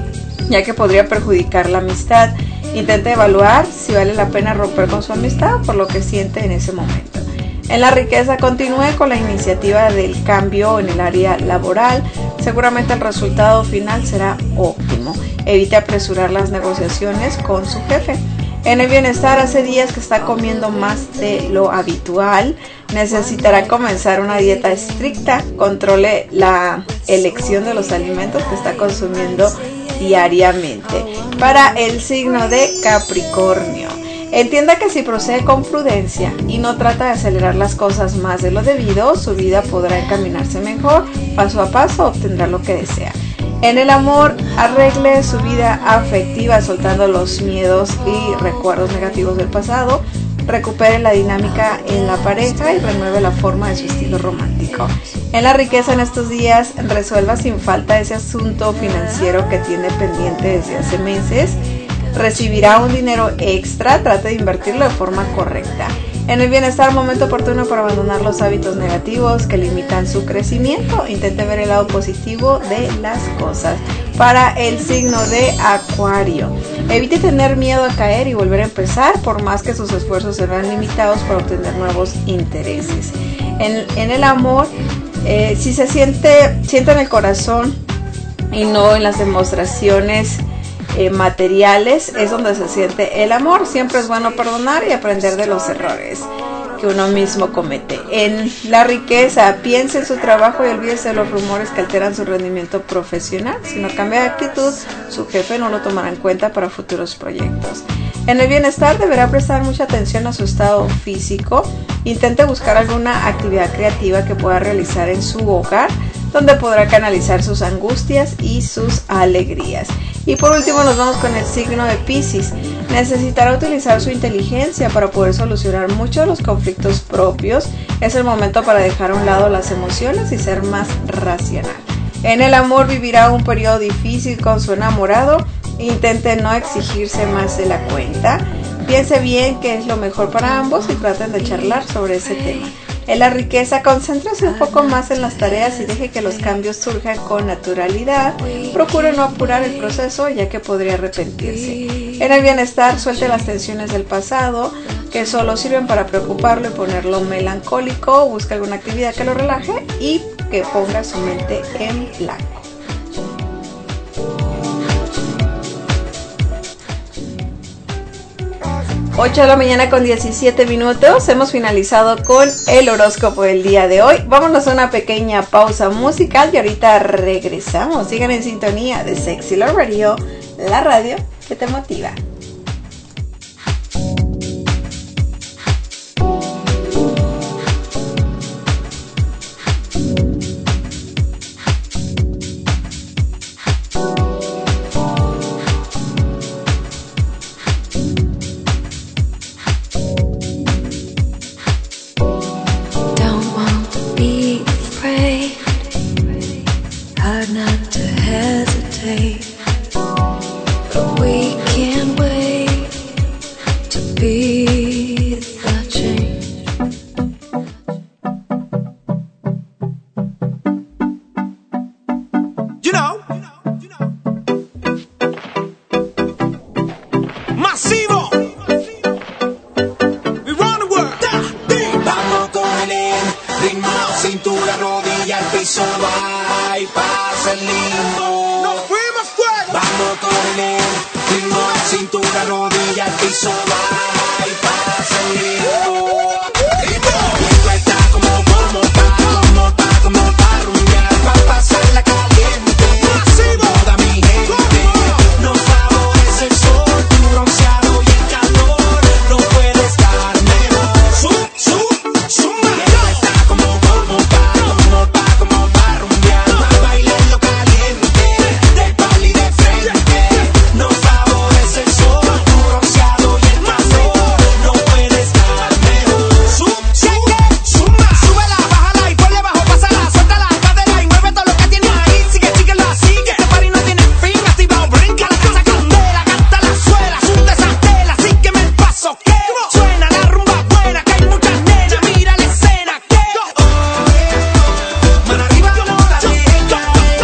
ya que podría perjudicar la amistad. Intente evaluar si vale la pena romper con su amistad por lo que siente en ese momento. En la riqueza, continúe con la iniciativa del cambio en el área laboral. Seguramente el resultado final será óptimo. Evite apresurar las negociaciones con su jefe. En el bienestar, hace días que está comiendo más de lo habitual. Necesitará comenzar una dieta estricta. Controle la elección de los alimentos que está consumiendo diariamente. Para el signo de Capricornio, entienda que si procede con prudencia y no trata de acelerar las cosas más de lo debido, su vida podrá encaminarse mejor. Paso a paso obtendrá lo que desea. En el amor, arregle su vida afectiva soltando los miedos y recuerdos negativos del pasado. Recupere la dinámica en la pareja y renueve la forma de su estilo romántico. En la riqueza, en estos días, resuelva sin falta ese asunto financiero que tiene pendiente desde hace meses. Recibirá un dinero extra, trate de invertirlo de forma correcta. En el bienestar, momento oportuno para abandonar los hábitos negativos que limitan su crecimiento. Intente ver el lado positivo de las cosas. Para el signo de Acuario, evite tener miedo a caer y volver a empezar, por más que sus esfuerzos se vean limitados para obtener nuevos intereses. En, en el amor, eh, si se siente, siente en el corazón y no en las demostraciones Eh, materiales, es donde se siente el amor. Siempre es bueno perdonar y aprender de los errores que uno mismo comete. En la riqueza, piense en su trabajo y olvídese de los rumores que alteran su rendimiento profesional. Si no cambia de actitud, su jefe no lo tomará en cuenta para futuros proyectos. En el bienestar, deberá prestar mucha atención a su estado físico. Intente buscar alguna actividad creativa que pueda realizar en su hogar, donde podrá canalizar sus angustias y sus alegrías. Y por último nos vamos con el signo de Piscis. Necesitará utilizar su inteligencia para poder solucionar muchos de los conflictos propios. Es el momento para dejar a un lado las emociones y ser más racional. En el amor, vivirá un periodo difícil con su enamorado. Intente no exigirse más de la cuenta. Piense bien qué es lo mejor para ambos y traten de charlar sobre ese tema. En la riqueza, concéntrese un poco más en las tareas y deje que los cambios surjan con naturalidad. Procure no apurar el proceso, ya que podría arrepentirse. En el bienestar, suelte las tensiones del pasado, que solo sirven para preocuparlo y ponerlo melancólico. Busque alguna actividad que lo relaje y que ponga su mente en blanco. ocho de la mañana con diecisiete minutos. Hemos finalizado con el horóscopo del día de hoy. Vámonos a una pequeña pausa musical y ahorita regresamos. Sigan en sintonía de Sexy Love Radio, la radio que te motiva. Hard not to hesitate, but we can't wait. cintura, rodilla al piso, va y pasa el limbo. ¡Nos fuimos fuera! Vamos con el ritmo, cintura, rodilla al piso, va y pasa el limbo. Esto está como, como pa, como pa, como pa rumbear, pa pasarla caliente. Toda mi gente, nos favorece el sol, tu bronceado y el calor, no puede estar mejor. Sub, sub, suma. Esto está como, como pa, como pa, como pa rumbear, pa bailarlo caliente, de pal y de frente. Nos favorece el sol, tu bronceado y el calor, no puede estar mejor. Sub, sub, suma. Súbela, bájala y ponle bajo, pásala, suelta la cadera y mueve todo lo que tienes ahí. Sigue, síguela, sigue. Este party no tiene fin, activa o brinca la casa candela, canta la suela, sunta esa tela, sígueme el paso que suena la rumba buena, que hay muchas nenas, mira la escena que Mano arriba no la dejes caer.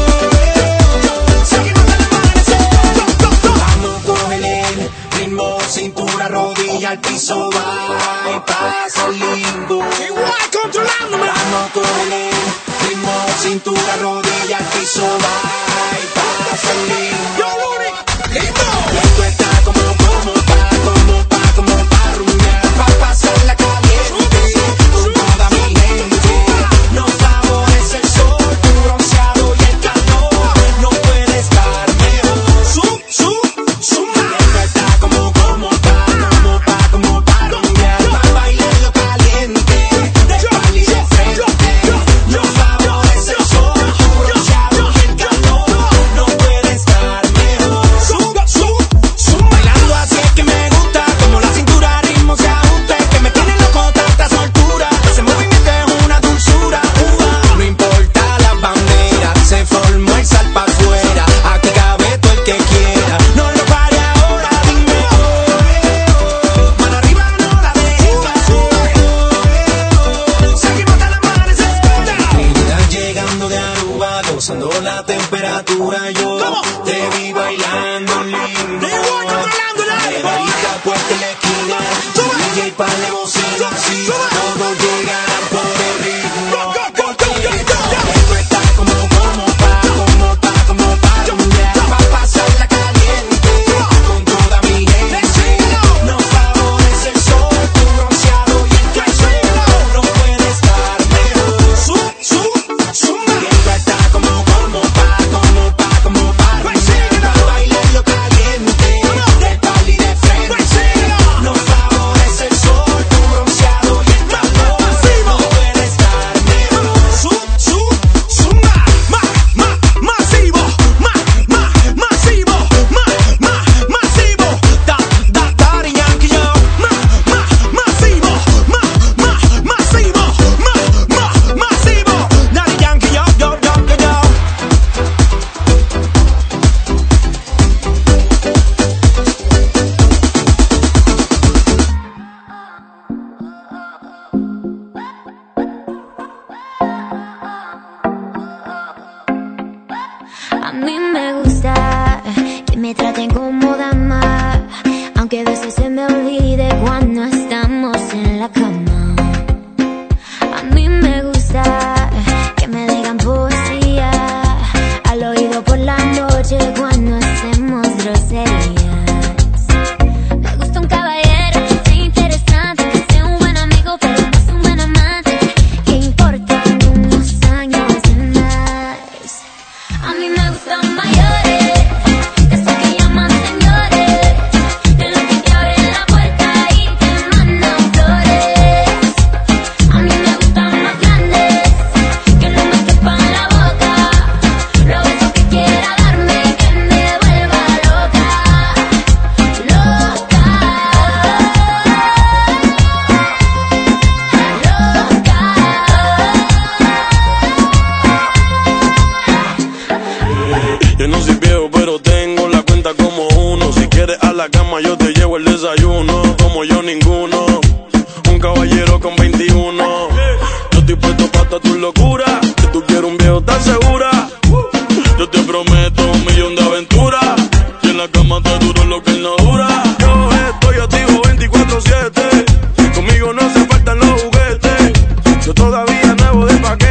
seguimos al amanecer. Vamos con el ritmo, cintura, rodilla al piso, va y pasa el limbo. Igual controlándome. Vamos con el ritmo, cintura, rodilla al piso, va y pasa el limbo. Yo, Rudy, listo. Esto está como, como pa, como pa, como pa rumbear, pa pasarla caliente, con toda mi gente. Nos favorece el sol, tu bronceado y el calor, no puede estar mejor. Sub, sub, suma. Esto está como, como pa, como pa, como pa rumbear, pa bailarlo caliente, de pal y de frente. Nos favorece el sol, tu bronceado y el calor, no puede estar mejor. Sub, sub, suma. Bailando así es que me gusta, como la cintura ritmo se ajuste, que me tiene loco tanta soltura, ese movimiento es una dulzura. Uva. No importa las banderas, se formó el sal pa' afuera, aquí cabe todo el que quiera, no lo pare ahora, dime oh, eh, oh. Mano arriba no la dejes caer, Seguimos al amanecer. Trinidad llegando de Aruba, gozando la temperatura, yo te vi bailando lindo. Igual controlando el aire. Levadita puesta en la esquina, D J pa' la bocina, así todos llegarán por el ritmo. Esto está como, como pa, como pa, como pa rumbear, pa pasarla caliente, con toda mi gente. Nos favorece el sol, tu bronceado y el calor, no puede estar mejor. Sub, sub, suma. Esto está como, como pa, como pa, como pa rumbear, pa bailarlo caliente, de pal y de frente. Nos favorece el sol, tu bronceado y el calor, no puede estar mejor. Sub, sub, suma. Ma, ma, masivo, ma, ma, masivo, ma, ma, masivo. Da, da, Daddy Yankee, yo. Ma, ma, masivo, ma, ma, masivo, ma, ma, masivo. Daddy Yankee, yo, yo, yo, yo, yo. A mí me gusta que me traten como dama, aunque a veces se me olvide cuando estamos en la cama. A mí me gusta que me digan poesía al oído por la noche cuando hacemos groserías. Me gusta un caballero que sea interesante, que sea un buen amigo pero no es un buen amante, que importan unos años de más. A mí me gustan mayores, de esos que llaman señores, de los que te abren la puerta y te mandan flores. A mí me gustan más grandes, que no me quepan en la boca, los besos que quiera darme, que me vuelva loca, loca, Yo no soy viejo, pero tengo la cuenta como uno. Si quieres a la cama, yo te llevo el desayuno. Como yo, ninguno. Un caballero con veintiuno. Yo estoy puesto pa' toda tu locura. Si tú quieres un viejo, ¿estás segura? Yo te prometo un millón de aventuras. Y en la cama te duro lo que él no dura. Yo estoy activo veinticuatro siete. Conmigo no se faltan los juguetes. Yo todavía nuevo de paquete.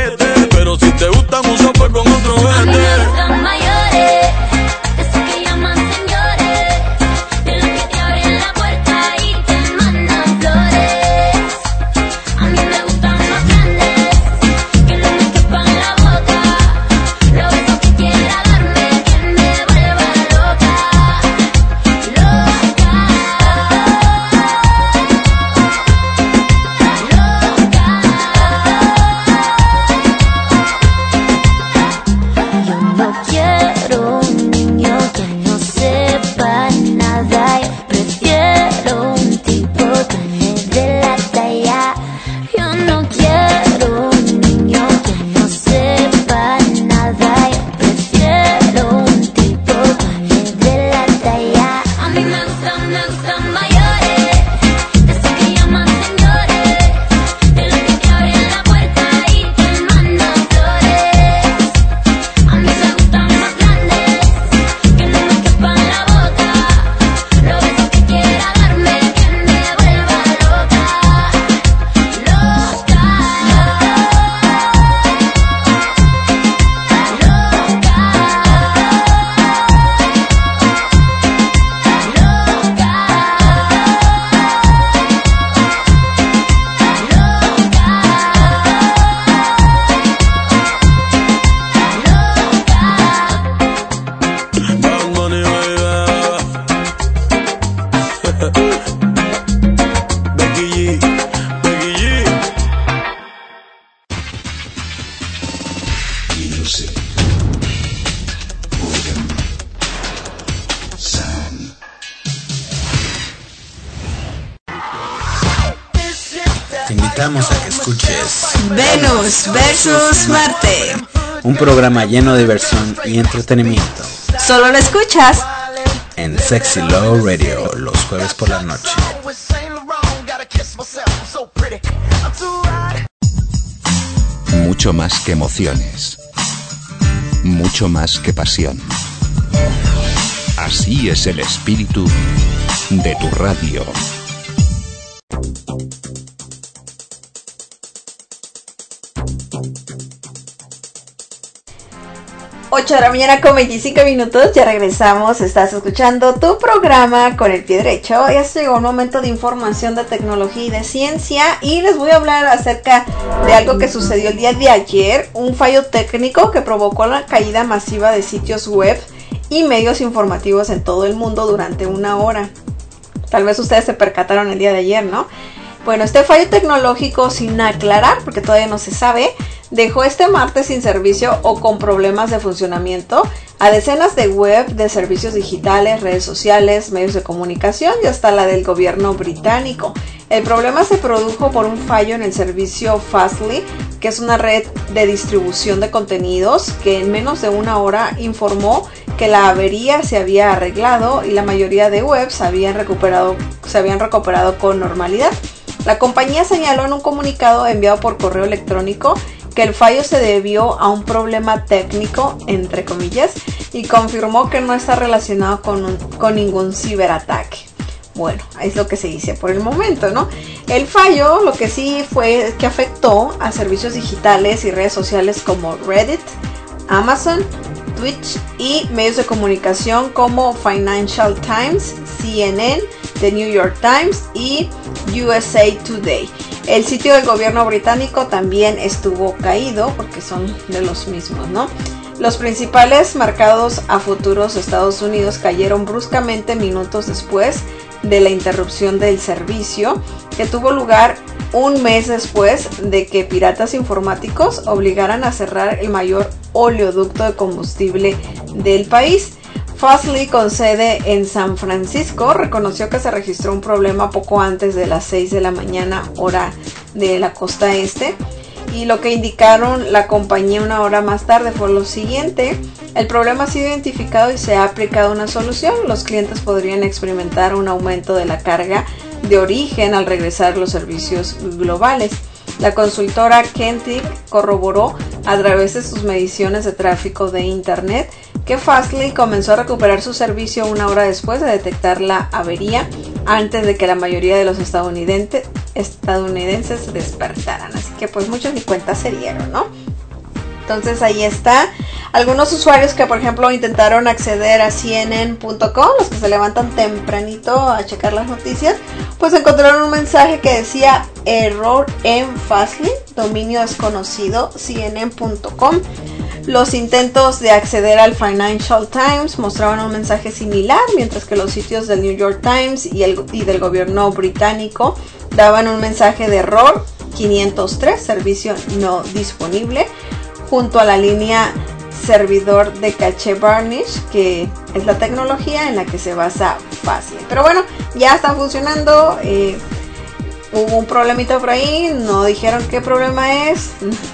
invitamos a que escuches Venus versus Marte. Un programa lleno de diversión y entretenimiento. Solo lo escuchas en Sexy Love Radio los jueves por la noche. Mucho más que emociones. Mucho más que pasión. Así es el espíritu de tu radio. ocho de la mañana con veinticinco minutos, ya regresamos, estás escuchando tu programa con el pie derecho. Ya se llegó un momento de información de tecnología y de ciencia y les voy a hablar acerca de algo que sucedió el día de ayer, un fallo técnico que provocó la caída masiva de sitios web y medios informativos en todo el mundo durante una hora. Tal vez ustedes se percataron el día de ayer, ¿no? Bueno, este fallo tecnológico sin aclarar, porque todavía no se sabe, dejó este martes sin servicio o con problemas de funcionamiento a decenas de web, de servicios digitales, redes sociales, medios de comunicación y hasta la del gobierno británico. El problema se produjo por un fallo en el servicio Fastly, que es una red de distribución de contenidos que en menos de una hora informó que la avería se había arreglado y la mayoría de webs habían recuperado, se habían recuperado con normalidad. La compañía señaló en un comunicado enviado por correo electrónico que el fallo se debió a un problema técnico, entre comillas, y confirmó que no está relacionado con, un, con ningún ciberataque. Bueno, es lo que se dice por el momento, ¿no? El fallo lo que sí fue que afectó a servicios digitales y redes sociales como Reddit, Amazon, Twitch y medios de comunicación como Financial Times, C N N, The New York Times y U S A Today. El sitio del gobierno británico también estuvo caído porque son de los mismos, ¿no? Los principales mercados a futuros de Estados Unidos cayeron bruscamente minutos después de la interrupción del servicio, que tuvo lugar un mes después de que piratas informáticos obligaran a cerrar el mayor oleoducto de combustible del país. Fastly, con sede en San Francisco, reconoció que se registró un problema poco antes de las seis de la mañana, hora de la costa este, y lo que indicaron la compañía una hora más tarde fue lo siguiente: el problema ha sido identificado y se ha aplicado una solución. Los clientes podrían experimentar un aumento de la carga de origen al regresar los servicios globales. La consultora Kentic corroboró a través de sus mediciones de tráfico de internet que Fastly comenzó a recuperar su servicio una hora después de detectar la avería, antes de que la mayoría de los estadounidenses, estadounidenses despertaran. Así que pues muchos ni cuenta se dieron, ¿no? Entonces ahí está. Algunos usuarios que por ejemplo intentaron acceder a C N N punto com, los que se levantan tempranito a checar las noticias, pues encontraron un mensaje que decía error en Fastly, dominio desconocido, C N N punto com. Los intentos de acceder al Financial Times mostraban un mensaje similar, mientras que los sitios del New York Times y, el, y del gobierno británico daban un mensaje de error quinientos tres, servicio no disponible, junto a la línea servidor de caché Varnish, que es la tecnología en la que se basa Fastly. Pero bueno, ya está funcionando. Eh, hubo un problemita por ahí, no dijeron qué problema es.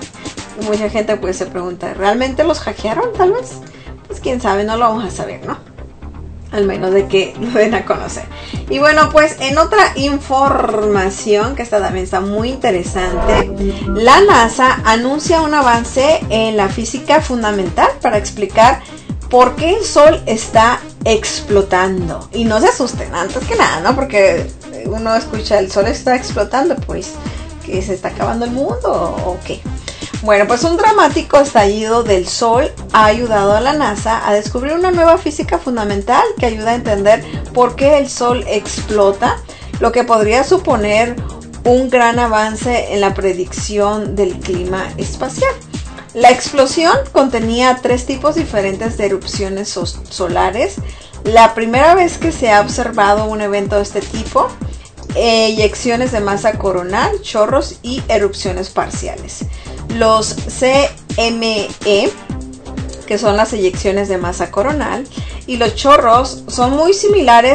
Mucha gente pues se pregunta, ¿realmente los hackearon tal vez? Pues quién sabe, no lo vamos a saber, ¿no? Al menos de que lo den a conocer. Y bueno, pues en otra información que esta también está muy interesante, la NASA anuncia un avance en la física fundamental para explicar por qué el Sol está explotando. Y no se asusten, antes que nada, ¿no? Porque uno escucha, el Sol está explotando, pues ¿que se está acabando el mundo o qué? Bueno, pues un dramático estallido del Sol ha ayudado a la NASA a descubrir una nueva física fundamental que ayuda a entender por qué el Sol explota, lo que podría suponer un gran avance en la predicción del clima espacial. La explosión contenía tres tipos diferentes de erupciones solares. La primera vez que se ha observado un evento de este tipo, eyecciones de masa coronal, chorros y erupciones parciales. Los C M E, que son las eyecciones de masa coronal, y los chorros son muy similares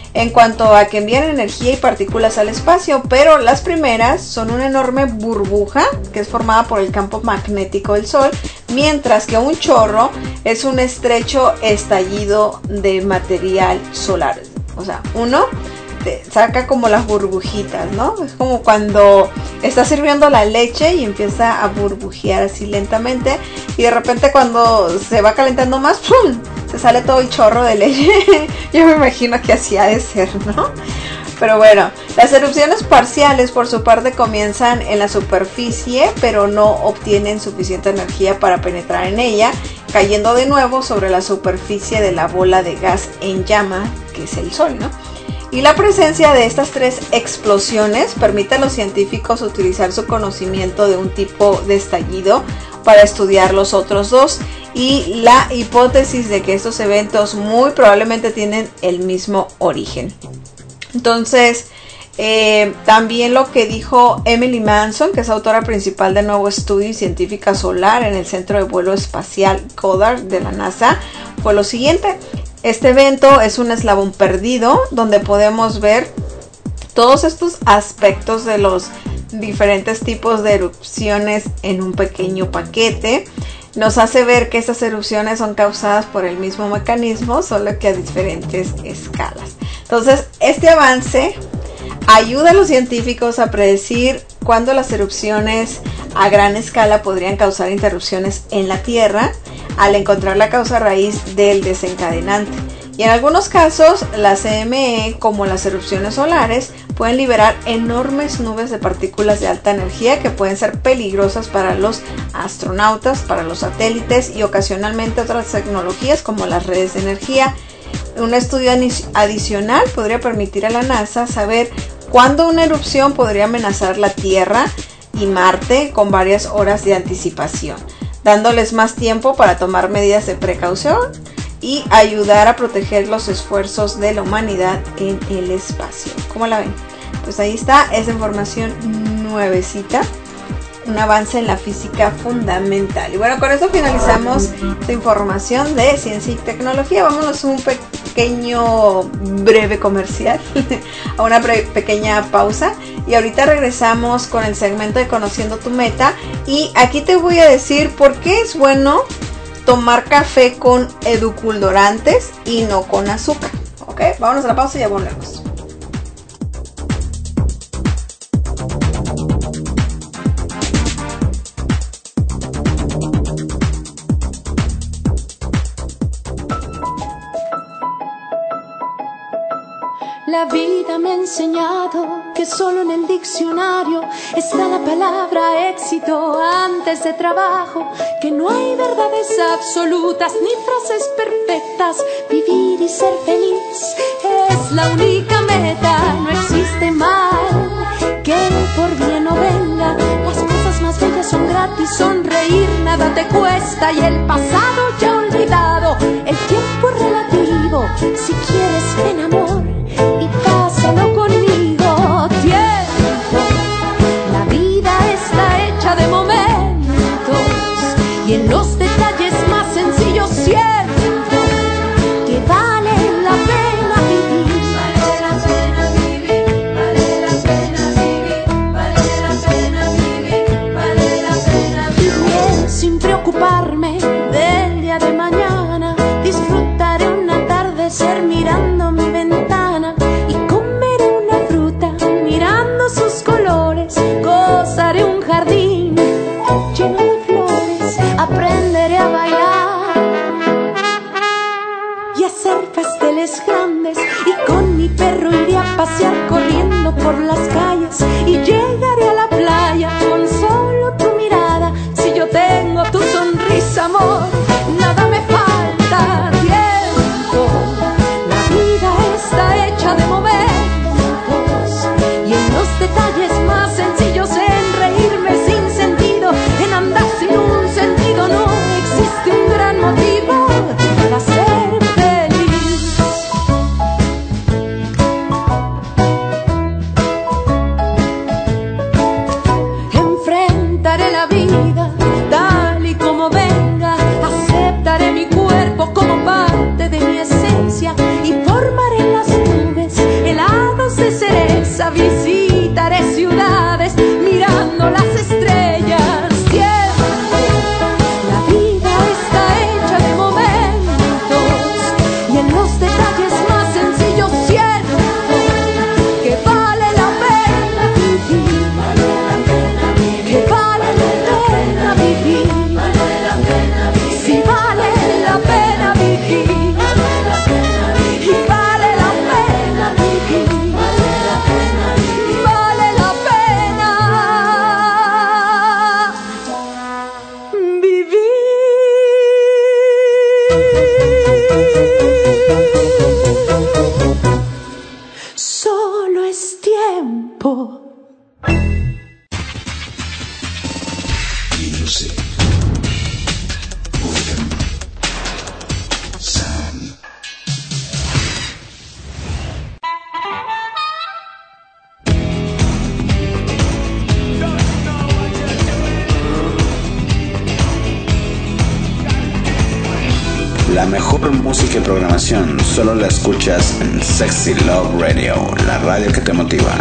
en cuanto a que envían energía y partículas al espacio, pero las primeras son una enorme burbuja que es formada por el campo magnético del Sol, mientras que un chorro es un estrecho estallido de material solar. O sea, uno te saca como las burbujitas, ¿no? Es como cuando estás hirviendo la leche y empieza a burbujear así lentamente, y de repente cuando se va calentando más, ¡pum!, se sale todo el chorro de leche. Yo me imagino que así ha de ser, ¿no? Pero bueno, las erupciones parciales por su parte comienzan en la superficie, pero no obtienen suficiente energía para penetrar en ella, cayendo de nuevo sobre la superficie de la bola de gas en llama, que es el Sol, ¿no? Y la presencia de estas tres explosiones permite a los científicos utilizar su conocimiento de un tipo de estallido para estudiar los otros dos, y la hipótesis de que estos eventos muy probablemente tienen el mismo origen. Entonces, eh, también lo que dijo Emily Manson, que es autora principal del nuevo estudio y científica solar en el Centro de Vuelo Espacial Goddard de la NASA, fue lo siguiente: este evento es un eslabón perdido donde podemos ver todos estos aspectos de los diferentes tipos de erupciones en un pequeño paquete. Nos hace ver que estas erupciones son causadas por el mismo mecanismo, solo que a diferentes escalas. Entonces, este avance ayuda a los científicos a predecir cuándo las erupciones a gran escala podrían causar interrupciones en la Tierra, al encontrar la causa raíz del desencadenante. Y en algunos casos, la C M E, como las erupciones solares, pueden liberar enormes nubes de partículas de alta energía que pueden ser peligrosas para los astronautas, para los satélites y ocasionalmente otras tecnologías como las redes de energía. Un estudio adicional podría permitir a la NASA saber cuándo una erupción podría amenazar la Tierra y Marte con varias horas de anticipación, dándoles más tiempo para tomar medidas de precaución y ayudar a proteger los esfuerzos de la humanidad en el espacio. ¿Cómo la ven? Pues ahí está, esa información nuevecita, un avance en la física fundamental. Y bueno, con esto finalizamos esta información de ciencia y tecnología. Vámonos a un pequeño breve comercial, a una breve, pequeña pausa, y ahorita regresamos con el segmento de Conociendo tu Meta. Y aquí te voy a decir por qué es bueno tomar café con edulcorantes y no con azúcar. Ok, vámonos a la pausa y ya volvemos. La vida me ha enseñado que solo en el diccionario está la palabra éxito antes de trabajo, que no hay verdades absolutas ni frases perfectas. Vivir y ser feliz es la única meta. No existe mal que por bien no venga. Las cosas más bellas son gratis. Sonreír nada te cuesta y el pasado ya olvidado. El tiempo es relativo. Si quieres ven amor y pásalo conmigo. Tiempo, la vida está hecha de momentos y en los detalles más sencillos siento que vale la pena vivir. Vale la pena vivir, vale la pena vivir, vale la pena vivir, vale la pena vivir. Sin preocuparme del día de mañana, disfrutaré un atardecer mirando mi ventana y comeré una fruta mirando sus colores. Gozaré un jardín lleno de flores, aprenderé a bailar y hacer pasteles grandes, y con mi perro iré a pasear corriendo por las calles y llegaré a la playa con solo tu mirada. Si yo tengo tu sonrisa, amor, nada me falta. Tiempo, la vida está hecha de momentos y en los detalles más sencillos, en reírme sin sentido. Music. Rhythm. Sound. La mejor música y programación solo la escuchas en Sexy Love Radio, la radio que te motiva.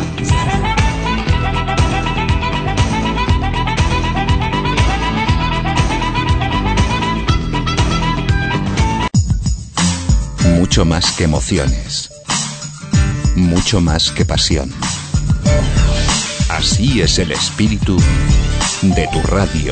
Mucho más que emociones. Mucho más que pasión. Así es el espíritu de tu radio.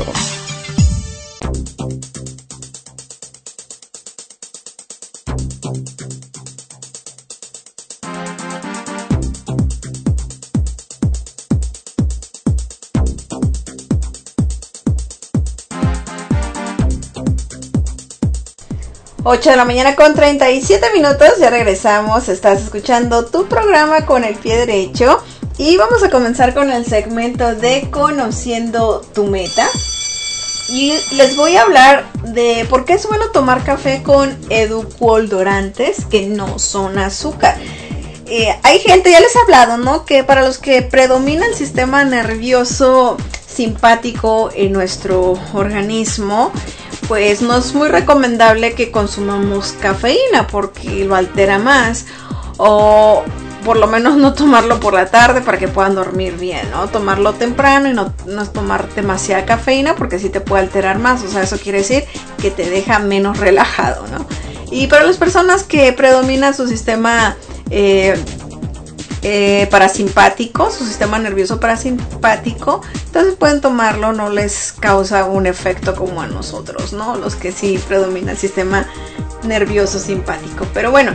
ocho de la mañana con treinta y siete minutos, ya regresamos, estás escuchando tu programa Con el Pie Derecho y vamos a comenzar con el segmento de Conociendo tu Meta y les voy a hablar de por qué es bueno tomar café con edulcorantes que no son azúcar. Eh, hay gente, ya les he hablado, ¿no? Que para los que predomina el sistema nervioso simpático en nuestro organismo, pues no es muy recomendable que consumamos cafeína porque lo altera más, o por lo menos no tomarlo por la tarde para que puedan dormir bien, ¿no? Tomarlo temprano y no, no tomar demasiada cafeína porque sí te puede alterar más, o sea, eso quiere decir que te deja menos relajado, ¿no? Y para las personas que predomina su sistema eh, Eh, parasimpático, su sistema nervioso parasimpático, entonces pueden tomarlo, no les causa un efecto como a nosotros, ¿no? Los que sí predomina el sistema nervioso simpático. Pero bueno,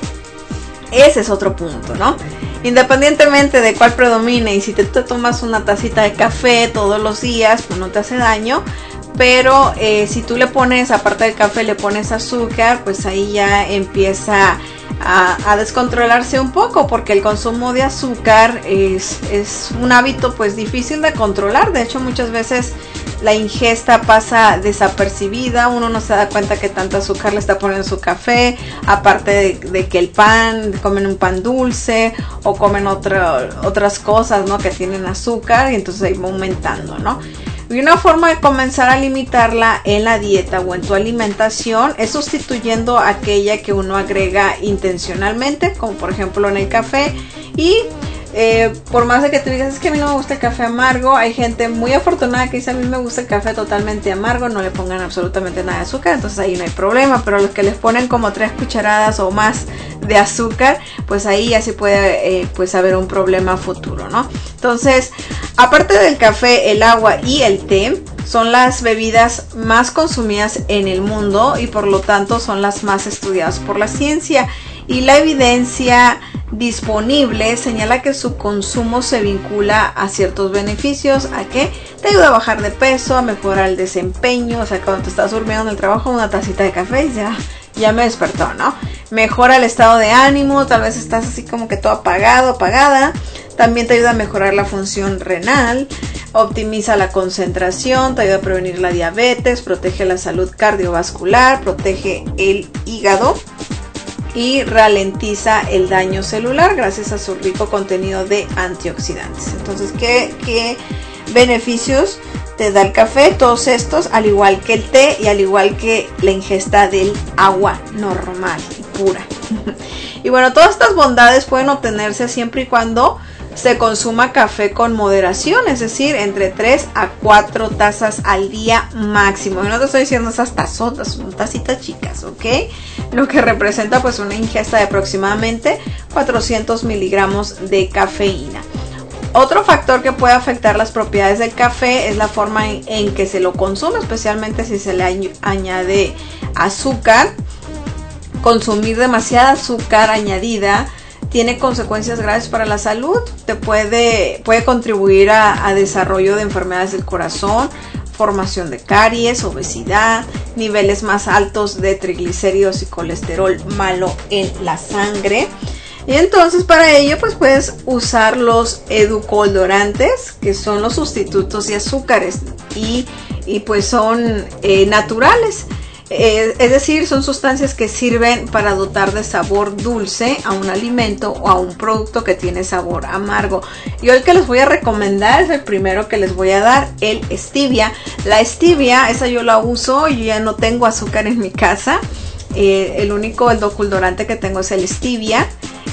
ese es otro punto, ¿no? Independientemente de cuál predomine, y si te, te tomas una tacita de café todos los días, pues no te hace daño. Pero eh, si tú le pones, aparte del café, le pones azúcar, pues ahí ya empieza a, a descontrolarse un poco, porque el consumo de azúcar es, es un hábito pues difícil de controlar. De hecho, muchas veces la ingesta pasa desapercibida, uno no se da cuenta que tanto azúcar le está poniendo en su café, aparte de, de que el pan, comen un pan dulce o comen otro, otras cosas, ¿no? Que tienen azúcar, y entonces ahí va aumentando, ¿no? Y una forma de comenzar a limitarla en la dieta o en tu alimentación es sustituyendo aquella que uno agrega intencionalmente, como por ejemplo en el café. Y eh, por más de que te digas, es que a mí no me gusta el café amargo, hay gente muy afortunada que dice, a mí me gusta el café totalmente amargo, no le pongan absolutamente nada de azúcar, entonces ahí no hay problema. Pero los que les ponen como tres cucharadas o más de azúcar, pues ahí ya sí puede eh, pues haber un problema futuro, ¿no? Entonces, aparte del café, el agua y el té son las bebidas más consumidas en el mundo y por lo tanto son las más estudiadas por la ciencia, y la evidencia disponible señala que su consumo se vincula a ciertos beneficios. ¿A qué? Te ayuda a bajar de peso, a mejorar el desempeño, o sea, cuando te estás durmiendo en el trabajo, una tacita de café y ya, ya me despertó, ¿no? Mejora el estado de ánimo, tal vez estás así como que todo apagado, apagada. También te ayuda a mejorar la función renal, optimiza la concentración, te ayuda a prevenir la diabetes, protege la salud cardiovascular, protege el hígado y ralentiza el daño celular gracias a su rico contenido de antioxidantes. Entonces, ¿qué, qué beneficios te da el café? Todos estos, al igual que el té y al igual que la ingesta del agua normal y pura. Y bueno, todas estas bondades pueden obtenerse siempre y cuando se consuma café con moderación, es decir, entre tres a cuatro tazas al día máximo. Y no te estoy diciendo esas tazotas, son tacitas chicas, ¿ok? Lo que representa pues una ingesta de aproximadamente cuatrocientos miligramos de cafeína. Otro factor que puede afectar las propiedades del café es la forma en, en que se lo consume, especialmente si se le añ- añade azúcar. Consumir demasiada azúcar añadida tiene consecuencias graves para la salud. Te puede, puede contribuir a, a desarrollo de enfermedades del corazón, formación de caries, obesidad, niveles más altos de triglicéridos y colesterol malo en la sangre. Y entonces para ello pues puedes usar los edulcorantes, que son los sustitutos de azúcares y, y pues son eh, naturales. Eh, es decir, son sustancias que sirven para dotar de sabor dulce a un alimento o a un producto que tiene sabor amargo. Y hoy el que les voy a recomendar es el primero que les voy a dar, el stevia. La stevia, esa yo la uso, yo ya no tengo azúcar en mi casa. Eh, el único edulcorante que tengo es el stevia.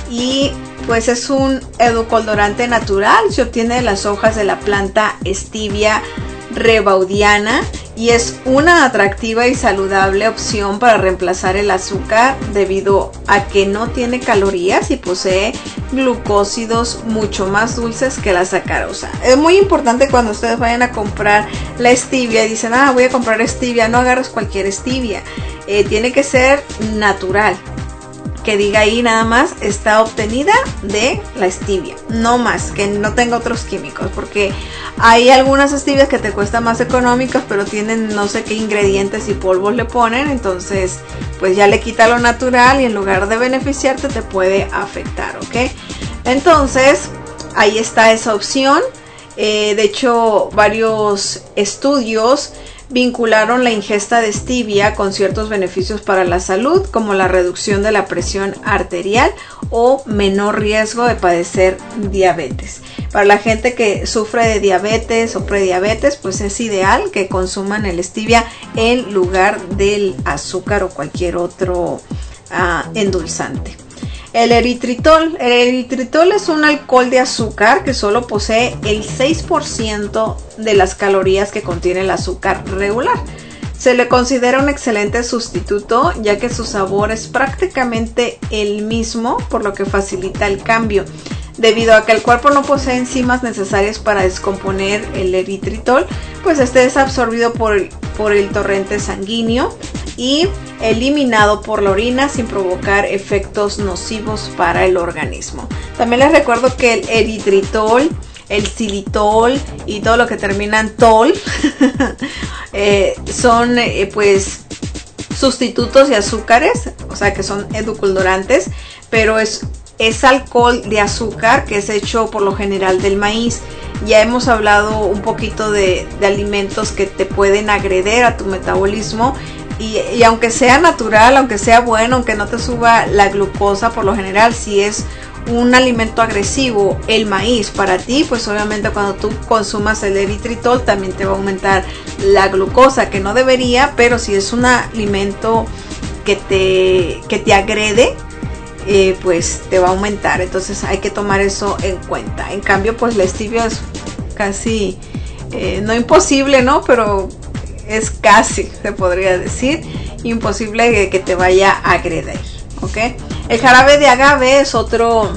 Y pues es un edulcorante natural, se obtiene de las hojas de la planta Stevia rebaudiana y es una atractiva y saludable opción para reemplazar el azúcar debido a que no tiene calorías y posee glucósidos mucho más dulces que la sacarosa. Es muy importante cuando ustedes vayan a comprar la stevia y dicen, ah, voy a comprar stevia, no agarres cualquier stevia, eh, tiene que ser natural. Que diga ahí nada más está obtenida de la stevia, no más, que no tenga otros químicos, porque hay algunas stevias que te cuestan más económicas pero tienen no sé qué ingredientes y polvos le ponen, entonces pues ya le quita lo natural y en lugar de beneficiarte te puede afectar, ¿ok? Entonces ahí está esa opción. Eh, de hecho varios estudios vincularon la ingesta de stevia con ciertos beneficios para la salud, como la reducción de la presión arterial o menor riesgo de padecer diabetes. Para la gente que sufre de diabetes o prediabetes, pues es ideal que consuman el stevia en lugar del azúcar o cualquier otro uh, endulzante. El eritritol. El eritritol es un alcohol de azúcar que solo posee el seis por ciento de las calorías que contiene el azúcar regular. Se le considera un excelente sustituto ya que su sabor es prácticamente el mismo, por lo que facilita el cambio. Debido a que el cuerpo no posee enzimas necesarias para descomponer el eritritol, pues este es absorbido por, por el torrente sanguíneo y eliminado por la orina sin provocar efectos nocivos para el organismo. También les recuerdo que el eritritol, el xilitol y todo lo que termina en tol eh, son eh, pues sustitutos de azúcares, o sea que son edulcorantes, pero es es alcohol de azúcar que es hecho por lo general del maíz. Ya hemos hablado un poquito de, de alimentos que te pueden agredir a tu metabolismo y, y aunque sea natural, aunque sea bueno, aunque no te suba la glucosa, por lo general si es un alimento agresivo el maíz para ti, pues obviamente cuando tú consumas el eritritol también te va a aumentar la glucosa, que no debería, pero si es un alimento que te, que te agrede, Eh, pues te va a aumentar, entonces hay que tomar eso en cuenta. En cambio pues la stevia es casi eh, no imposible, ¿no? Pero es casi, se podría decir, imposible que, que te vaya a agredir, ¿ok? El jarabe de agave es otro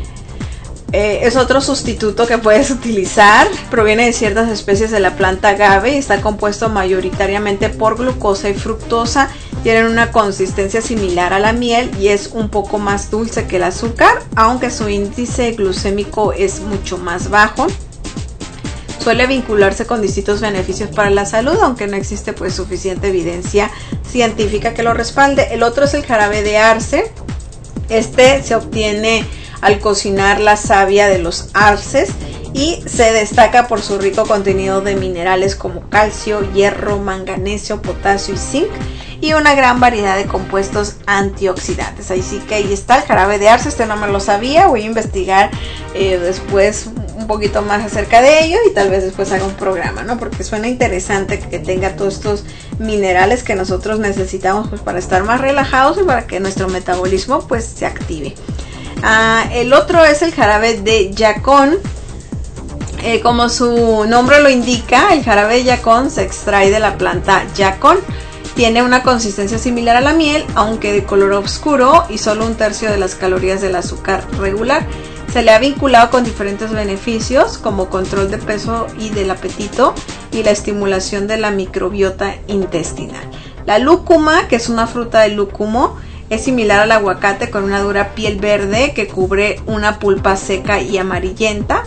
eh, es otro sustituto que puedes utilizar. Proviene de ciertas especies de la planta agave y está compuesto mayoritariamente por glucosa y fructosa. Tienen una consistencia similar a la miel y es un poco más dulce que el azúcar, aunque su índice glucémico es mucho más bajo. Suele vincularse con distintos beneficios para la salud, aunque no existe pues suficiente evidencia científica que lo respalde. El otro es el jarabe de arce. Este se obtiene al cocinar la savia de los arces y se destaca por su rico contenido de minerales como calcio, hierro, manganesio, potasio y zinc, y una gran variedad de compuestos antioxidantes. Así que ahí está el jarabe de arce. Este no me lo sabía, voy a investigar eh, después un poquito más acerca de ello y tal vez después haga un programa, ¿no? Porque suena interesante que tenga todos estos minerales que nosotros necesitamos pues para estar más relajados y para que nuestro metabolismo pues se active. Ah, el otro es el jarabe de yacón. Eh, como su nombre lo indica, el jarabe de yacón se extrae de la planta yacón. Tiene una consistencia similar a la miel, aunque de color oscuro y solo un tercio de las calorías del azúcar regular. Se le ha vinculado con diferentes beneficios como control de peso y del apetito y la estimulación de la microbiota intestinal. La lúcuma, que es una fruta de lúcumo, es similar al aguacate con una dura piel verde que cubre una pulpa seca y amarillenta.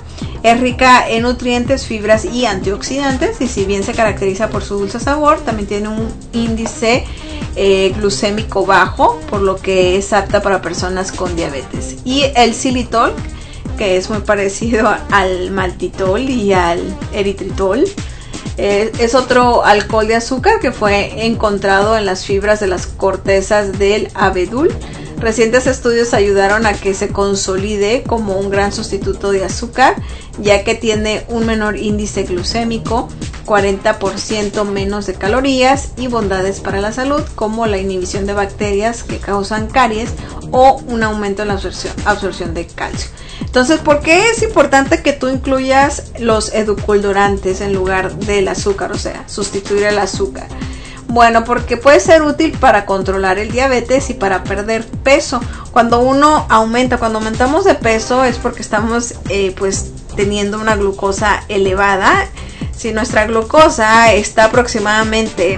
Es rica en nutrientes, fibras y antioxidantes, y si bien se caracteriza por su dulce sabor, también tiene un índice eh, glucémico bajo, por lo que es apta para personas con diabetes. Y el xilitol, que es muy parecido al maltitol y al eritritol, eh, es otro alcohol de azúcar que fue encontrado en las fibras de las cortezas del abedul. Recientes estudios ayudaron a que se consolide como un gran sustituto de azúcar, ya que tiene un menor índice glucémico, cuarenta por ciento menos de calorías y bondades para la salud, como la inhibición de bacterias que causan caries o un aumento en la absorción, absorción de calcio. Entonces, ¿por qué es importante que tú incluyas los edulcorantes en lugar del azúcar? O sea, sustituir el azúcar. Bueno, porque puede ser útil para controlar el diabetes y para perder peso. Cuando uno aumenta, cuando aumentamos de peso es porque estamos eh, pues teniendo una glucosa elevada. Si nuestra glucosa está aproximadamente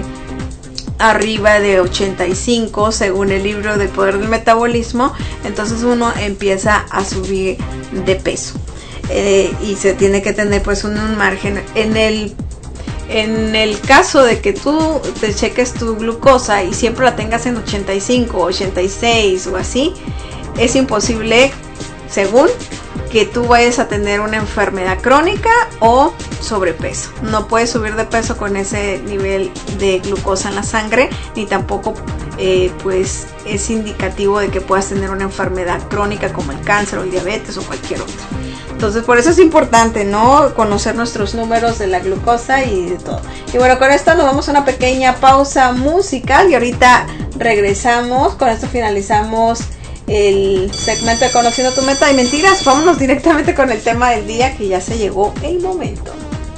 arriba de ochenta y cinco según el libro del poder del metabolismo, entonces uno empieza a subir de peso eh, y se tiene que tener pues un, un margen. En el En el caso de que tú te cheques tu glucosa y siempre la tengas en ochenta y cinco, ochenta y seis o así, es imposible, según, que tú vayas a tener una enfermedad crónica o sobrepeso. No puedes subir de peso con ese nivel de glucosa en la sangre, ni tampoco eh, pues es indicativo de que puedas tener una enfermedad crónica como el cáncer o el diabetes o cualquier otra. Entonces por eso es importante, ¿no?, conocer nuestros números de la glucosa y de todo. Y bueno, con esto nos vamos a una pequeña pausa musical y ahorita regresamos. Con esto finalizamos el segmento de Conociendo tu Meta y Mentiras. Vámonos directamente con el tema del día, que ya se llegó el momento.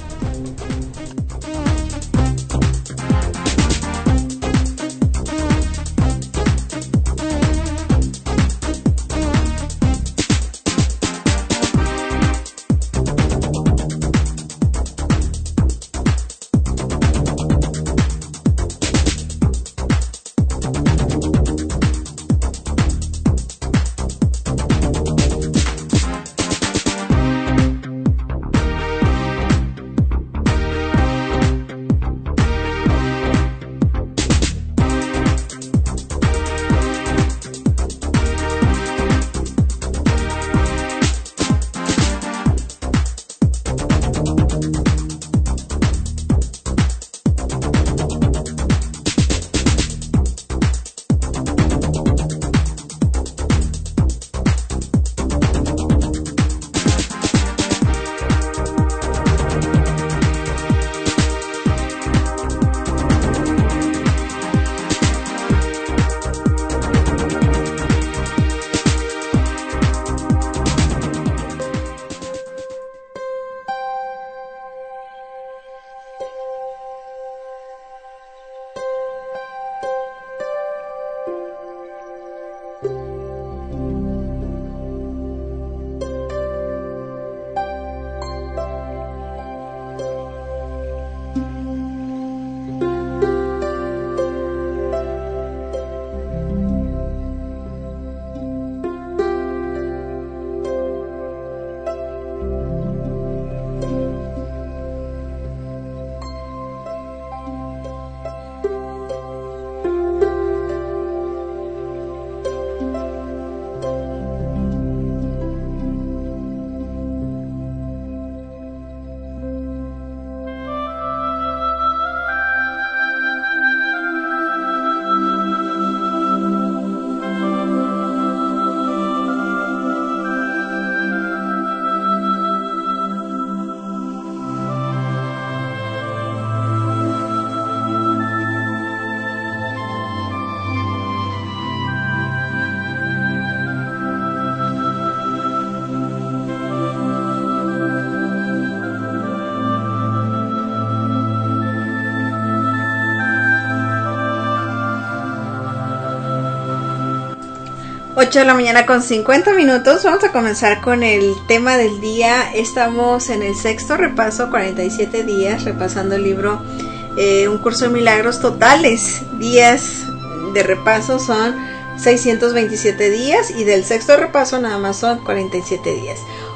ocho de la mañana con cincuenta minutos. Vamos a comenzar con el tema del día. Estamos en el sexto repaso, cuarenta y siete días, repasando el libro eh, Un Curso de Milagros. Totales días de repaso son seiscientos veintisiete días, y del sexto repaso nada más son cuarenta y siete días.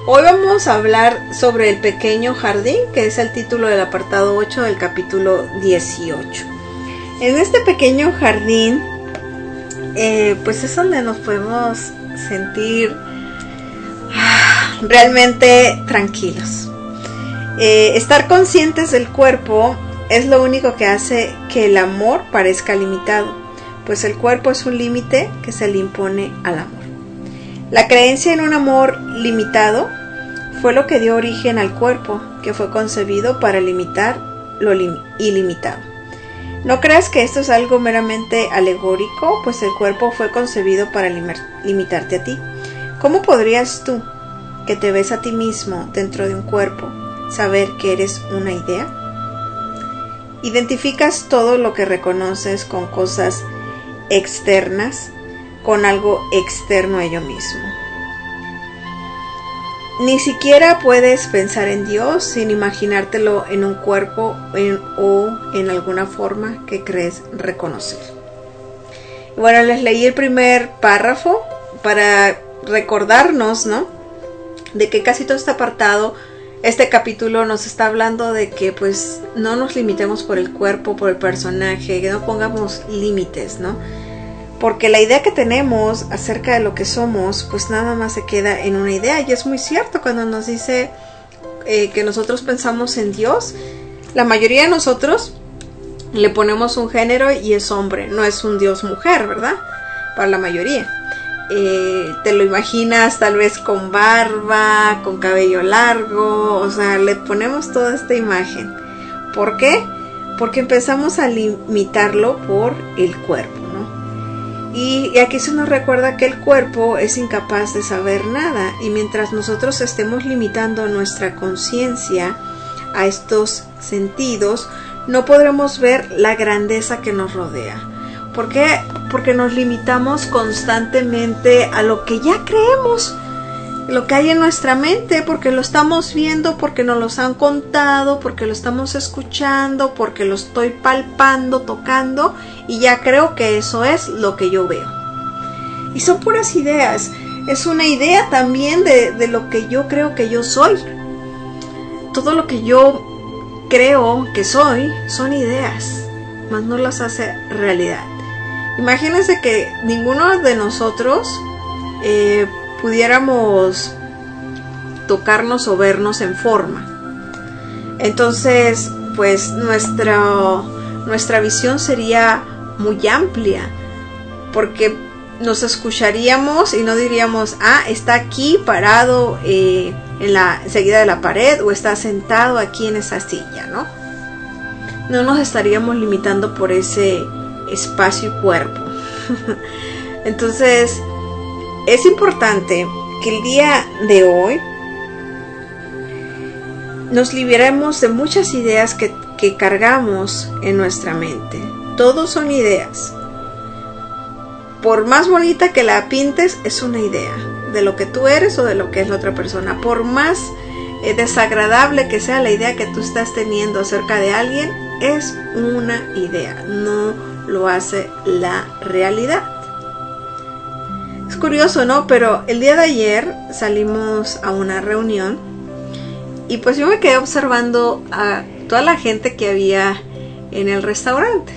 Hoy vamos a hablar sobre el pequeño jardín, que es el título del apartado ocho del capítulo dieciocho. En este pequeño jardín, eh, pues es donde nos podemos sentir ah, realmente tranquilos. Eh, estar conscientes del cuerpo es lo único que hace que el amor parezca limitado, pues el cuerpo es un límite que se le impone al amor. La creencia en un amor limitado fue lo que dio origen al cuerpo, que fue concebido para limitar lo lim- ilimitado. No creas que esto es algo meramente alegórico, pues el cuerpo fue concebido para lim- limitarte a ti. ¿Cómo podrías tú, que te ves a ti mismo dentro de un cuerpo, saber que eres una idea? Identificas todo lo que reconoces con cosas externas, con algo externo a ello mismo. Ni siquiera puedes pensar en Dios sin imaginártelo en un cuerpo en, o en alguna forma que crees reconocer. Bueno, les leí el primer párrafo para recordarnos, ¿no?, de que casi todo este apartado, este capítulo nos está hablando de que pues no nos limitemos por el cuerpo, por el personaje, que no pongamos límites, ¿no? Porque la idea que tenemos acerca de lo que somos, pues nada más se queda en una idea. Y es muy cierto cuando nos dice eh, que nosotros pensamos en Dios. La mayoría de nosotros le ponemos un género y es hombre, no es un Dios mujer, ¿verdad? Para la mayoría. Eh, te lo imaginas tal vez con barba, con cabello largo, o sea, le ponemos toda esta imagen. ¿Por qué? Porque empezamos a limitarlo por el cuerpo. Y aquí se nos recuerda que el cuerpo es incapaz de saber nada, y mientras nosotros estemos limitando nuestra conciencia a estos sentidos, no podremos ver la grandeza que nos rodea. ¿Por qué? Porque nos limitamos constantemente a lo que ya creemos, lo que hay en nuestra mente, porque lo estamos viendo, porque nos los han contado, porque lo estamos escuchando, porque lo estoy palpando, tocando, y ya creo que eso es lo que yo veo. Y son puras ideas. Es una idea también de, de lo que yo creo que yo soy. Todo lo que yo creo que soy son ideas, mas no las hace realidad. Imagínense que ninguno de nosotros eh, pudiéramos tocarnos o vernos en forma. Entonces, pues nuestra, nuestra visión sería muy amplia, porque nos escucharíamos y no diríamos, ah, está aquí parado eh, en la enseguida de la pared, o está sentado aquí en esa silla, ¿no? No nos estaríamos limitando por ese espacio y cuerpo. Entonces, es importante que el día de hoy nos liberemos de muchas ideas que, que cargamos en nuestra mente. Todos son ideas. Por más bonita que la pintes, es una idea de lo que tú eres o de lo que es la otra persona. Por más eh, desagradable que sea la idea que tú estás teniendo acerca de alguien, es una idea, no lo hace la realidad. Es curioso, ¿no? Pero el día de ayer salimos a una reunión y pues yo me quedé observando a toda la gente que había en el restaurante.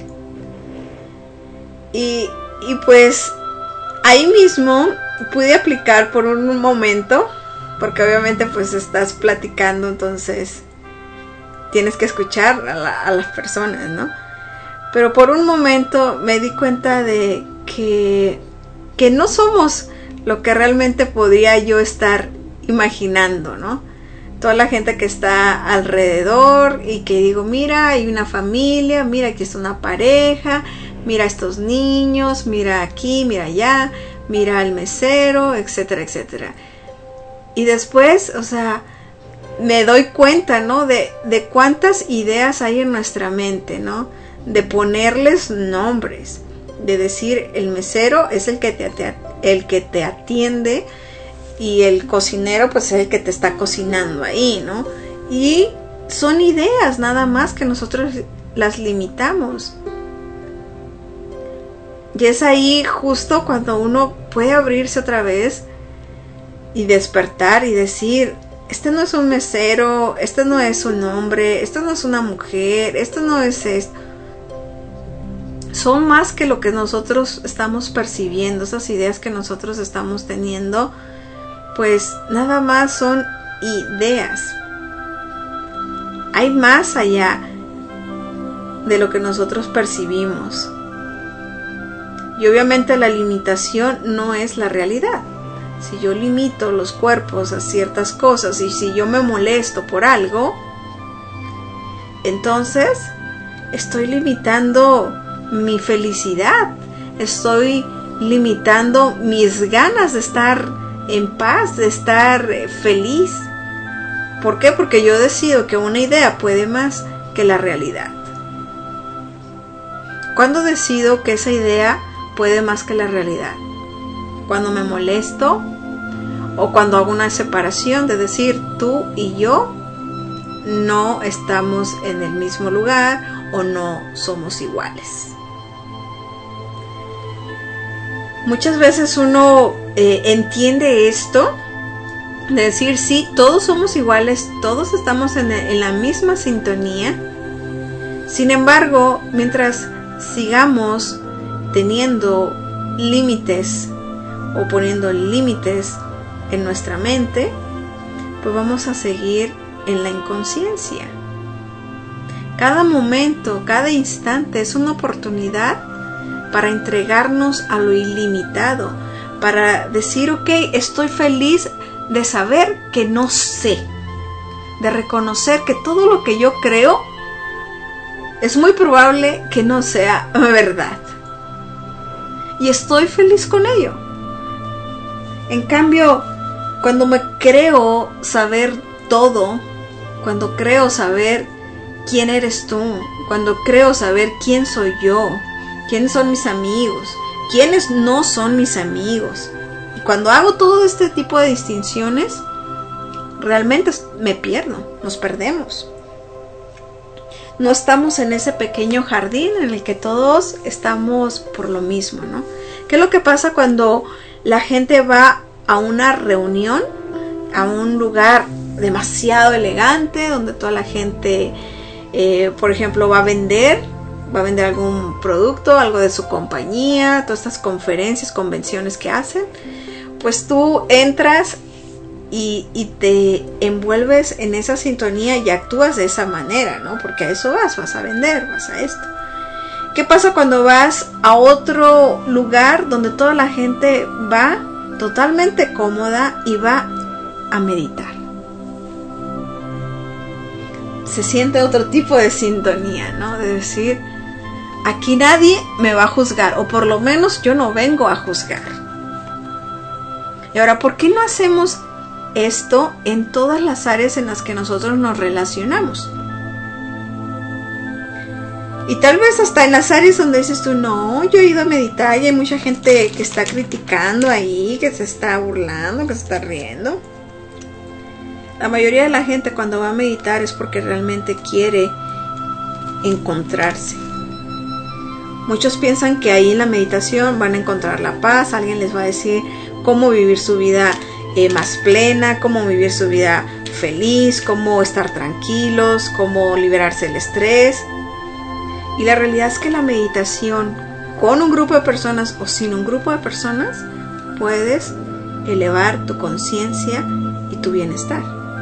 Y, y pues ahí mismo pude aplicar por un momento, porque obviamente pues estás platicando, entonces tienes que escuchar a, la, a las personas, ¿no? Pero por un momento me di cuenta de que, que no somos lo que realmente podría yo estar imaginando, ¿no? Toda la gente que está alrededor y que digo, mira, hay una familia, mira, aquí está una pareja, mira a estos niños, mira aquí, mira allá, mira al mesero, etcétera, etcétera. Y después, o sea, me doy cuenta, ¿no? De, de cuántas ideas hay en nuestra mente, ¿no? De ponerles nombres, de decir el mesero es el que te, te, el que te atiende y el cocinero pues es el que te está cocinando ahí, ¿no? Y son ideas nada más que nosotros las limitamos. Y es ahí justo cuando uno puede abrirse otra vez y despertar y decir, este no es un mesero, este no es un hombre, esto no es una mujer, esto no es esto. Son más que lo que nosotros estamos percibiendo, esas ideas que nosotros estamos teniendo, pues nada más son ideas. Hay más allá de lo que nosotros percibimos. Y obviamente la limitación no es la realidad. Si yo limito los cuerpos a ciertas cosas y si yo me molesto por algo, entonces estoy limitando mi felicidad, estoy limitando mis ganas de estar en paz, de estar feliz. ¿Por qué? Porque yo decido que una idea puede más que la realidad. ¿Cuándo decido que esa idea puede más que la realidad? Cuando me molesto o cuando hago una separación de decir tú y yo no estamos en el mismo lugar o no somos iguales. Muchas veces uno eh, entiende esto, de decir sí, todos somos iguales, todos estamos en, en la misma sintonía. Sin embargo, mientras sigamos teniendo límites o poniendo límites en nuestra mente, pues vamos a seguir en la inconsciencia. Cada momento, cada instante es una oportunidad para entregarnos a lo ilimitado, para decir, ok, estoy feliz de saber que no sé, de reconocer que todo lo que yo creo es muy probable que no sea verdad. Y estoy feliz con ello. En cambio, cuando me creo saber todo, cuando creo saber quién eres tú, cuando creo saber quién soy yo, quiénes son mis amigos, quiénes no son mis amigos, y cuando hago todo este tipo de distinciones, realmente me pierdo, nos perdemos. No estamos en ese pequeño jardín en el que todos estamos por lo mismo, ¿no? ¿Qué es lo que pasa cuando la gente va a una reunión, a un lugar demasiado elegante, donde toda la gente, eh, por ejemplo, va a vender, va a vender algún producto, algo de su compañía, todas estas conferencias, convenciones que hacen? Pues tú entras y, y te envuelves en esa sintonía y actúas de esa manera, ¿no? Porque a eso vas, vas a vender, vas a esto. ¿Qué pasa cuando vas a otro lugar donde toda la gente va totalmente cómoda y va a meditar? Se siente otro tipo de sintonía, ¿no? De decir, aquí nadie me va a juzgar, o por lo menos yo no vengo a juzgar. Y ahora, ¿por qué no hacemos esto en todas las áreas en las que nosotros nos relacionamos? Y tal vez hasta en las áreas donde dices tú, no, yo he ido a meditar y hay mucha gente que está criticando ahí, que se está burlando, que se está riendo. La mayoría de la gente cuando va a meditar es porque realmente quiere encontrarse. Muchos piensan que ahí en la meditación van a encontrar la paz, alguien les va a decir cómo vivir su vida eh, más plena, cómo vivir su vida feliz, cómo estar tranquilos, cómo liberarse del estrés. Y la realidad es que la meditación con un grupo de personas o sin un grupo de personas puedes elevar tu conciencia y tu bienestar.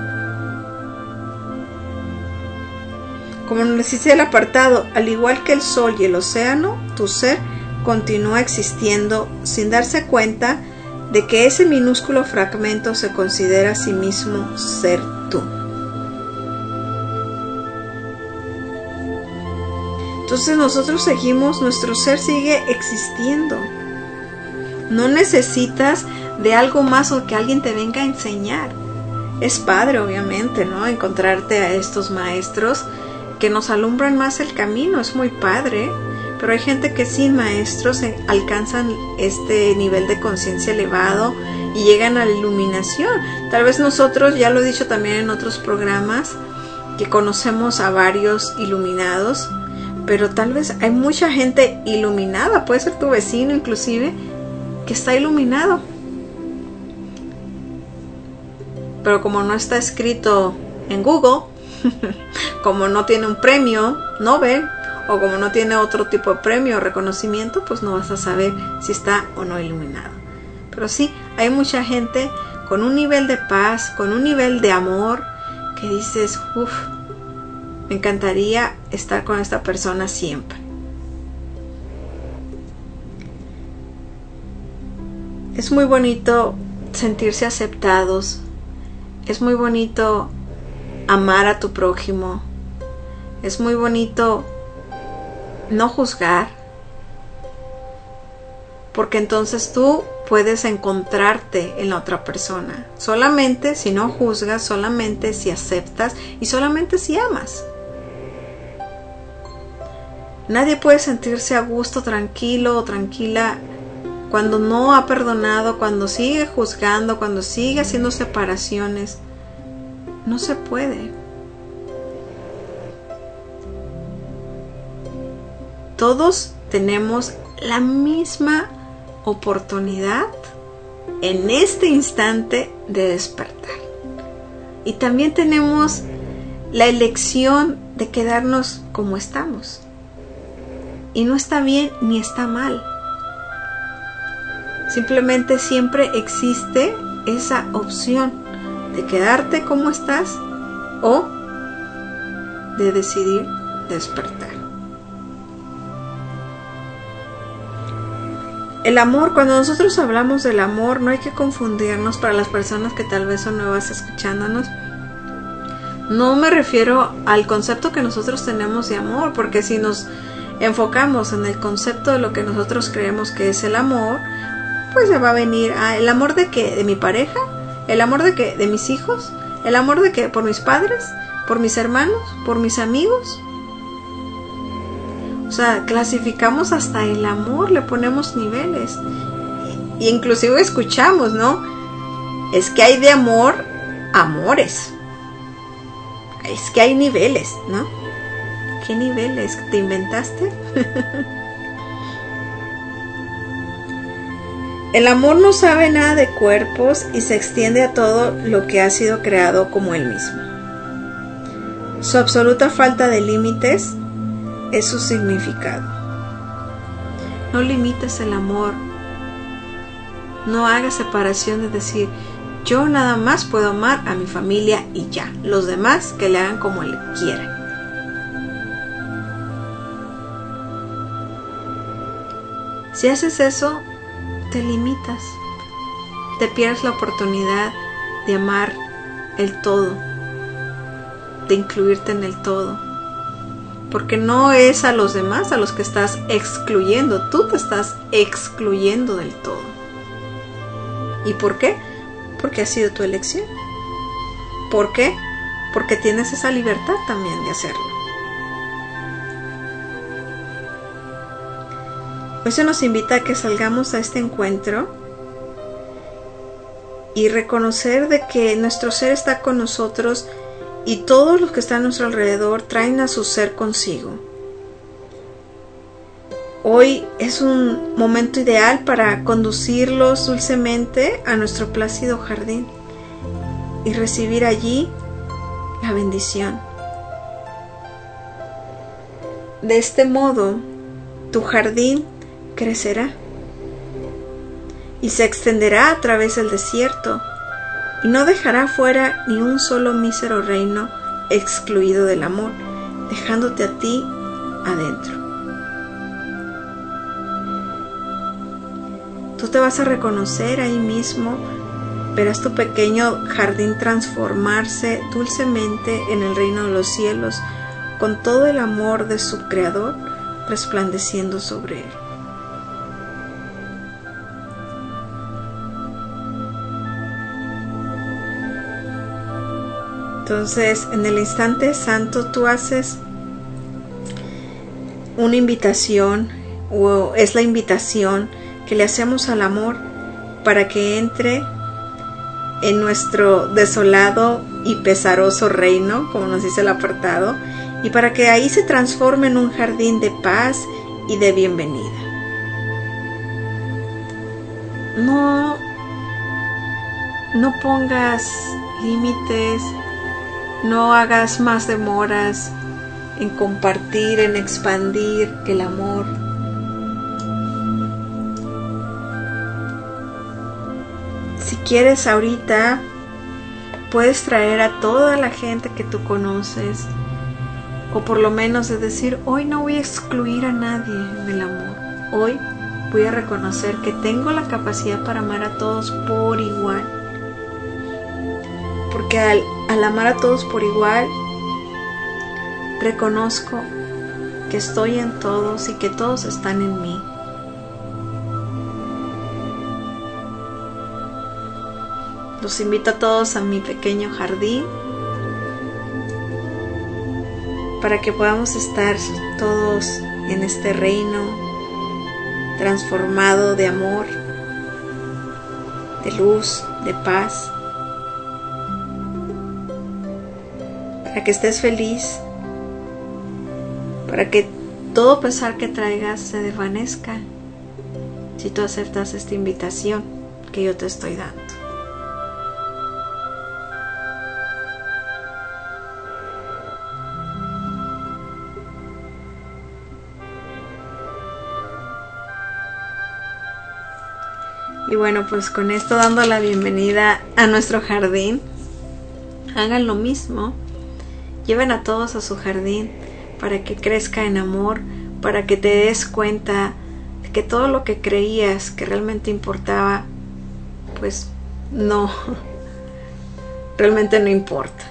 Como nos dice el apartado, al igual que el sol y el océano, tu ser continúa existiendo sin darse cuenta de que ese minúsculo fragmento se considera a sí mismo ser tú. Entonces nosotros seguimos, nuestro ser sigue existiendo. No necesitas de algo más o que alguien te venga a enseñar. Es padre, obviamente, ¿no? Encontrarte a estos maestros que nos alumbran más el camino, es muy padre. Pero hay gente que sin maestros alcanzan este nivel de conciencia elevado y llegan a la iluminación. Tal vez nosotros, ya lo he dicho también en otros programas, que conocemos a varios iluminados, pero tal vez hay mucha gente iluminada, puede ser tu vecino inclusive, que está iluminado. pero como no está escrito en Google, como no tiene un premio Nobel, o como no tiene otro tipo de premio o reconocimiento, pues no vas a saber si está o no iluminado. Pero sí, hay mucha gente con un nivel de paz, con un nivel de amor, que dices, uff, me encantaría estar con esta persona siempre. Es muy bonito sentirse aceptados, es muy bonito amar a tu prójimo, es muy bonito no juzgar, porque entonces tú puedes encontrarte en la otra persona, solamente si no juzgas, solamente si aceptas y solamente si amas. Nadie puede sentirse a gusto, tranquilo o tranquila cuando no ha perdonado, cuando sigue juzgando, cuando sigue haciendo separaciones. No se puede. Todos tenemos la misma oportunidad en este instante de despertar. Y también tenemos la elección de quedarnos como estamos. Y no está bien ni está mal. Simplemente siempre existe esa opción de quedarte como estás o de decidir despertar. El amor, cuando nosotros hablamos del amor, no hay que confundirnos. Para las personas que tal vez son nuevas escuchándonos, no me refiero al concepto que nosotros tenemos de amor, porque si nos enfocamos en el concepto de lo que nosotros creemos que es el amor, pues se va a venir a el amor de qué, de mi pareja, el amor de qué, de mis hijos, el amor de qué, por mis padres, por mis hermanos, por mis amigos. O sea, clasificamos hasta el amor, le ponemos niveles. Y inclusive escuchamos, ¿no? Es que hay de amor, amores. Es que hay niveles, ¿no? ¿Qué niveles? ¿Te inventaste? El amor no sabe nada de cuerpos y se extiende a todo lo que ha sido creado como él mismo. Su absoluta falta de límites es su significado. No limites el amor. No hagas separación de decir, yo nada más puedo amar a mi familia y ya. Los demás que le hagan como le quieran. Si haces eso, te limitas. Te pierdes la oportunidad de amar el todo, de incluirte en el todo. Porque no es a los demás a los que estás excluyendo, tú te estás excluyendo del todo. ¿Y por qué? Porque ha sido tu elección. ¿Por qué? Porque tienes esa libertad también de hacerlo. Hoy se nos invita a que salgamos a este encuentro y reconocer de que nuestro ser está con nosotros y todos los que están a nuestro alrededor traen a su ser consigo. Hoy es un momento ideal para conducirlos dulcemente a nuestro plácido jardín y recibir allí la bendición. De este modo, tu jardín crecerá y se extenderá a través del desierto y no dejará fuera ni un solo mísero reino excluido del amor, dejándote a ti adentro. Tú te vas a reconocer ahí mismo, verás tu pequeño jardín transformarse dulcemente en el reino de los cielos, con todo el amor de su creador resplandeciendo sobre él. Entonces, en el instante santo tú haces una invitación, o es la invitación que le hacemos al amor para que entre en nuestro desolado y pesaroso reino, como nos dice el apartado, y para que ahí se transforme en un jardín de paz y de bienvenida. No, no pongas límites, no hagas más demoras en compartir, en expandir el amor. Si quieres ahorita, puedes traer a toda la gente que tú conoces, o por lo menos es decir, hoy no voy a excluir a nadie del amor. Hoy voy a reconocer que tengo la capacidad para amar a todos por igual. Porque al, al amar a todos por igual, reconozco que estoy en todos y que todos están en mí. Los invito a todos a mi pequeño jardín para que podamos estar todos en este reino transformado de amor, de luz, de paz, para que estés feliz, para que todo pesar que traigas se desvanezca si tú aceptas esta invitación que yo te estoy dando. Y bueno, pues con esto dando la bienvenida a nuestro jardín, hagan lo mismo, lleven a todos a su jardín para que crezca en amor, para que te des cuenta de que todo lo que creías que realmente importaba, pues no, realmente no importa.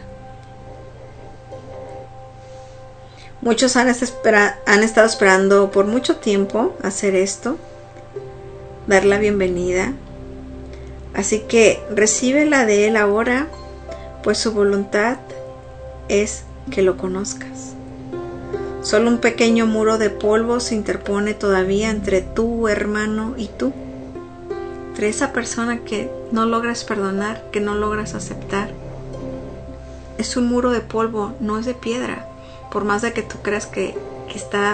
Muchos han, espera, han estado esperando por mucho tiempo hacer esto, dar la bienvenida, así que recíbela de él ahora, pues su voluntad es que lo conozcas. Solo un pequeño muro de polvo se interpone todavía entre tu hermano y tú, entre esa persona que no logras perdonar, que no logras aceptar. Es un muro de polvo, no es de piedra, por más de que tú creas que, que está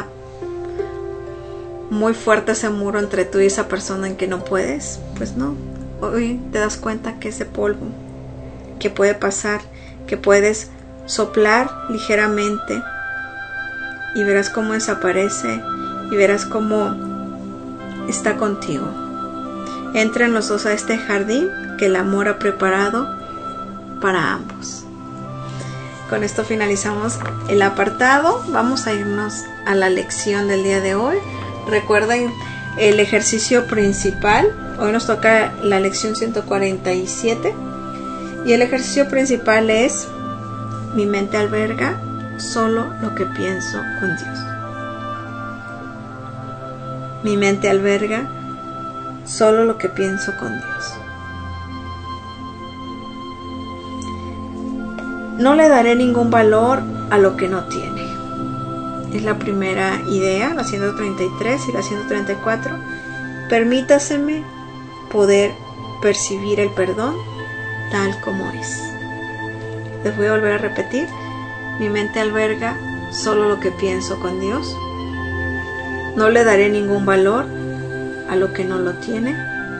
muy fuerte ese muro entre tú y esa persona en que no puedes, pues no, hoy te das cuenta que ese polvo, que puede pasar, que puedes soplar ligeramente y verás cómo desaparece y verás cómo está contigo. Entren los dos a este jardín que el amor ha preparado para ambos. Con esto finalizamos el apartado. Vamos a irnos a la lección del día de hoy. Recuerden el ejercicio principal. Hoy nos toca la lección ciento cuarenta y siete. Y el ejercicio principal es: mi mente alberga solo lo que pienso con Dios. Mi mente alberga solo lo que pienso con Dios. No le daré ningún valor a lo que no tiene. Es la primera idea, la ciento treinta y tres y la ciento treinta y cuatro. Permítaseme poder percibir el perdón tal como es. Les voy a volver a repetir. Mi mente alberga solo lo que pienso con Dios. No le daré ningún valor a lo que no lo tiene.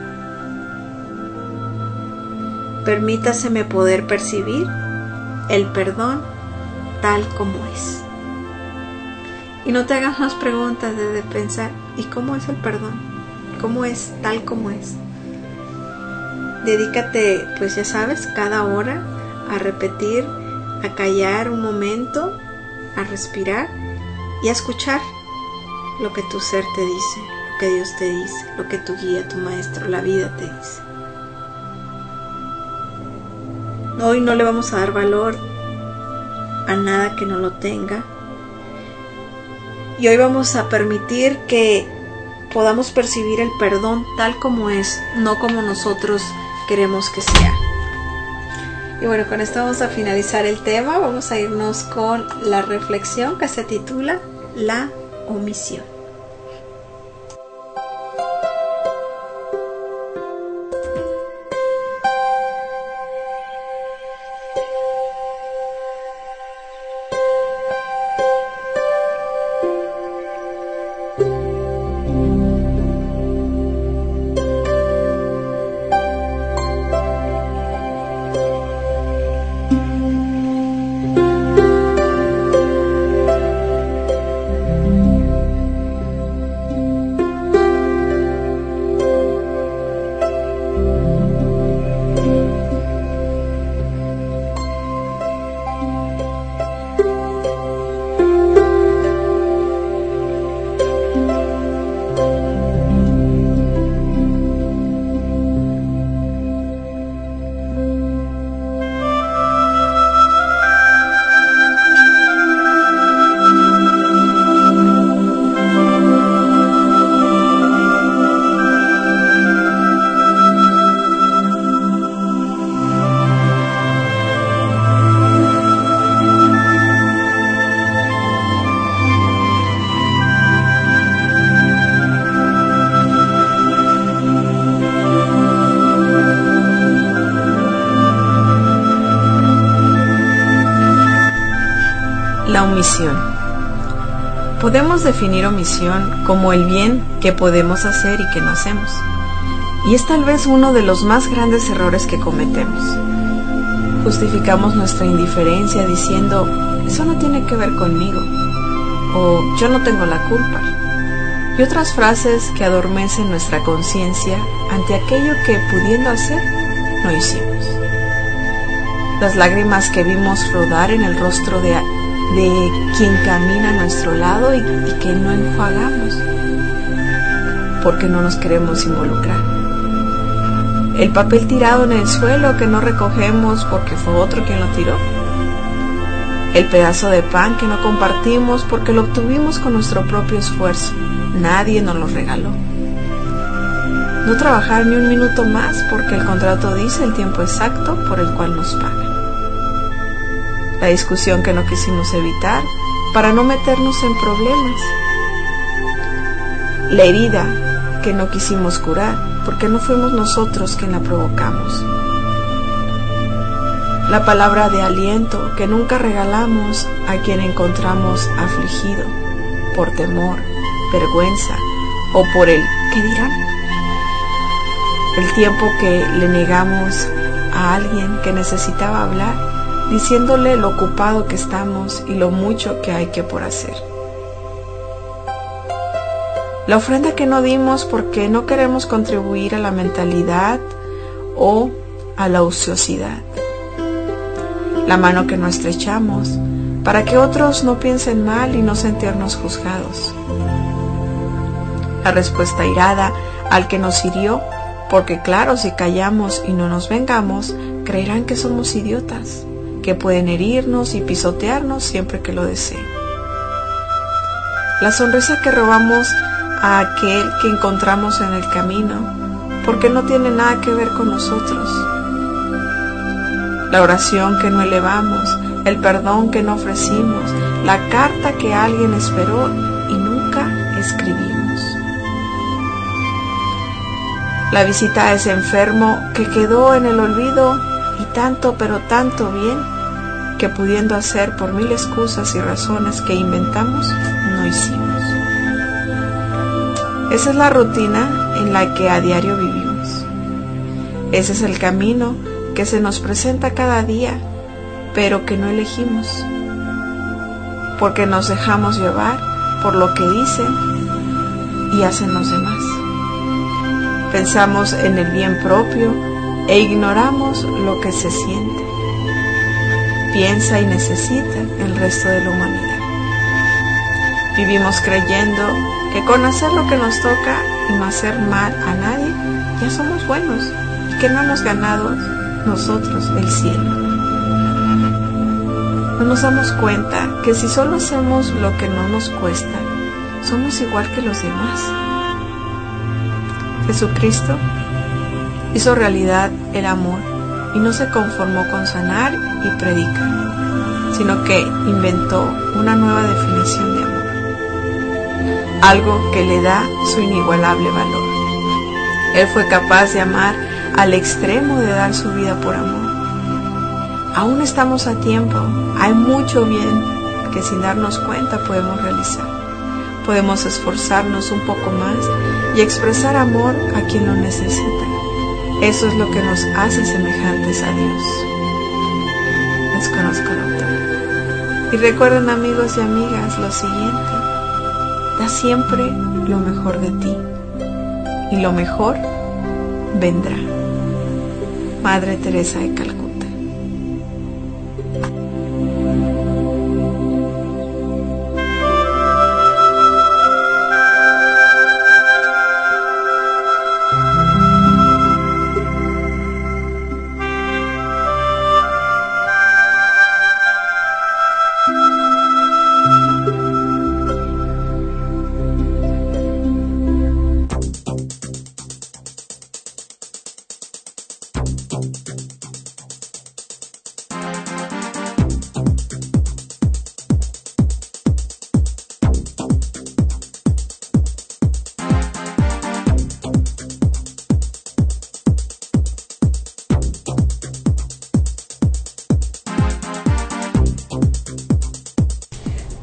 Permítaseme poder percibir el perdón tal como es. Y no te hagas más preguntas de pensar, ¿y cómo es el perdón? ¿Cómo es tal como es? Dedícate, pues ya sabes, cada hora a repetir, a callar un momento, a respirar y a escuchar lo que tu ser te dice, lo que Dios te dice, lo que tu guía, tu maestro, la vida te dice. Hoy no le vamos a dar valor a nada que no lo tenga. Y hoy vamos a permitir que podamos percibir el perdón tal como es, no como nosotros queremos que sea. Y bueno, con esto vamos a finalizar el tema. Vamos a irnos con la reflexión que se titula La omisión. omisión. Podemos definir omisión como el bien que podemos hacer y que no hacemos. Y es tal vez uno de los más grandes errores que cometemos. Justificamos nuestra indiferencia diciendo, eso no tiene que ver conmigo, o yo no tengo la culpa, y otras frases que adormecen nuestra conciencia ante aquello que, pudiendo hacer, no hicimos. Las lágrimas que vimos rodar en el rostro de, de quien camina a nuestro lado y, y que no enjuagamos, porque no nos queremos involucrar. El papel tirado en el suelo que no recogemos porque fue otro quien lo tiró. El pedazo de pan que no compartimos porque lo obtuvimos con nuestro propio esfuerzo. Nadie nos lo regaló. No trabajar ni un minuto más porque el contrato dice el tiempo exacto por el cual nos pagan. La discusión que no quisimos evitar para no meternos en problemas. La herida que no quisimos curar porque no fuimos nosotros quien la provocamos. La palabra de aliento que nunca regalamos a quien encontramos afligido por temor, vergüenza o por el ¿qué dirán? El tiempo que le negamos a alguien que necesitaba hablar, diciéndole lo ocupado que estamos y lo mucho que hay que por hacer. La ofrenda que no dimos porque no queremos contribuir a la mentalidad o a la ociosidad. La mano que no estrechamos para que otros no piensen mal y no sentirnos juzgados. La respuesta irada al que nos hirió, porque claro, si callamos y no nos vengamos, creerán que somos idiotas, que pueden herirnos y pisotearnos siempre que lo deseen. La sonrisa que robamos a aquel que encontramos en el camino, porque no tiene nada que ver con nosotros. La oración que no elevamos, el perdón que no ofrecimos, la carta que alguien esperó y nunca escribimos. La visita a ese enfermo que quedó en el olvido y tanto pero tanto bien que pudiendo hacer por mil excusas y razones que inventamos, no hicimos. Esa es la rutina en la que a diario vivimos. Ese es el camino que se nos presenta cada día, pero que no elegimos, porque nos dejamos llevar por lo que dicen y hacen los demás. Pensamos en el bien propio e ignoramos lo que se siente, piensa y necesita el resto de la humanidad. Vivimos creyendo que con hacer lo que nos toca y no hacer mal a nadie, ya somos buenos y que no hemos ganado nosotros el cielo. No nos damos cuenta que si solo hacemos lo que no nos cuesta, somos igual que los demás. Jesucristo hizo realidad el amor y no se conformó con sanar y predicar, sino que inventó una nueva definición de amor, algo que le da su inigualable valor. Él fue capaz de amar al extremo de dar su vida por amor. Aún estamos a tiempo, hay mucho bien que sin darnos cuenta podemos realizar. Podemos esforzarnos un poco más y expresar amor a quien lo necesita. Eso es lo que nos hace semejantes a Dios. Les conozco el autor. Y recuerden, amigos y amigas, lo siguiente: da siempre lo mejor de ti y lo mejor vendrá. Madre Teresa de Calcuta.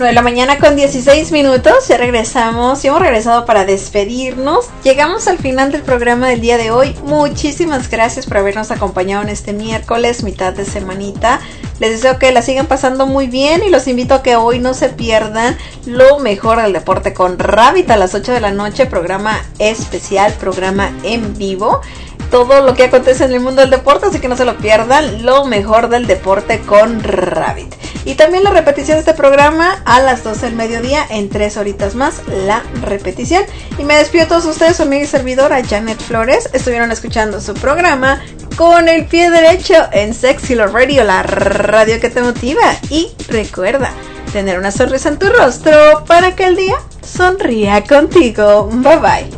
nueve de la mañana con dieciséis minutos, ya regresamos y hemos regresado para despedirnos. Llegamos al final del programa del día de hoy. Muchísimas gracias por habernos acompañado en este miércoles, mitad de semanita. Les deseo que la sigan pasando muy bien y los invito a que hoy no se pierdan lo mejor del deporte con Rabbit a las ocho de la noche, programa especial, programa en vivo. Todo lo que acontece en el mundo del deporte, así que no se lo pierdan, lo mejor del deporte con Rabbit. Y también la repetición de este programa a las doce del mediodía, en tres horitas más, la repetición. Y me despido a todos ustedes, su amiga y servidora Janet Flores. Estuvieron escuchando su programa Con el Pie Derecho en Sexy Love Radio, la radio que te motiva. Y recuerda, tener una sonrisa en tu rostro para que el día sonría contigo. Bye bye.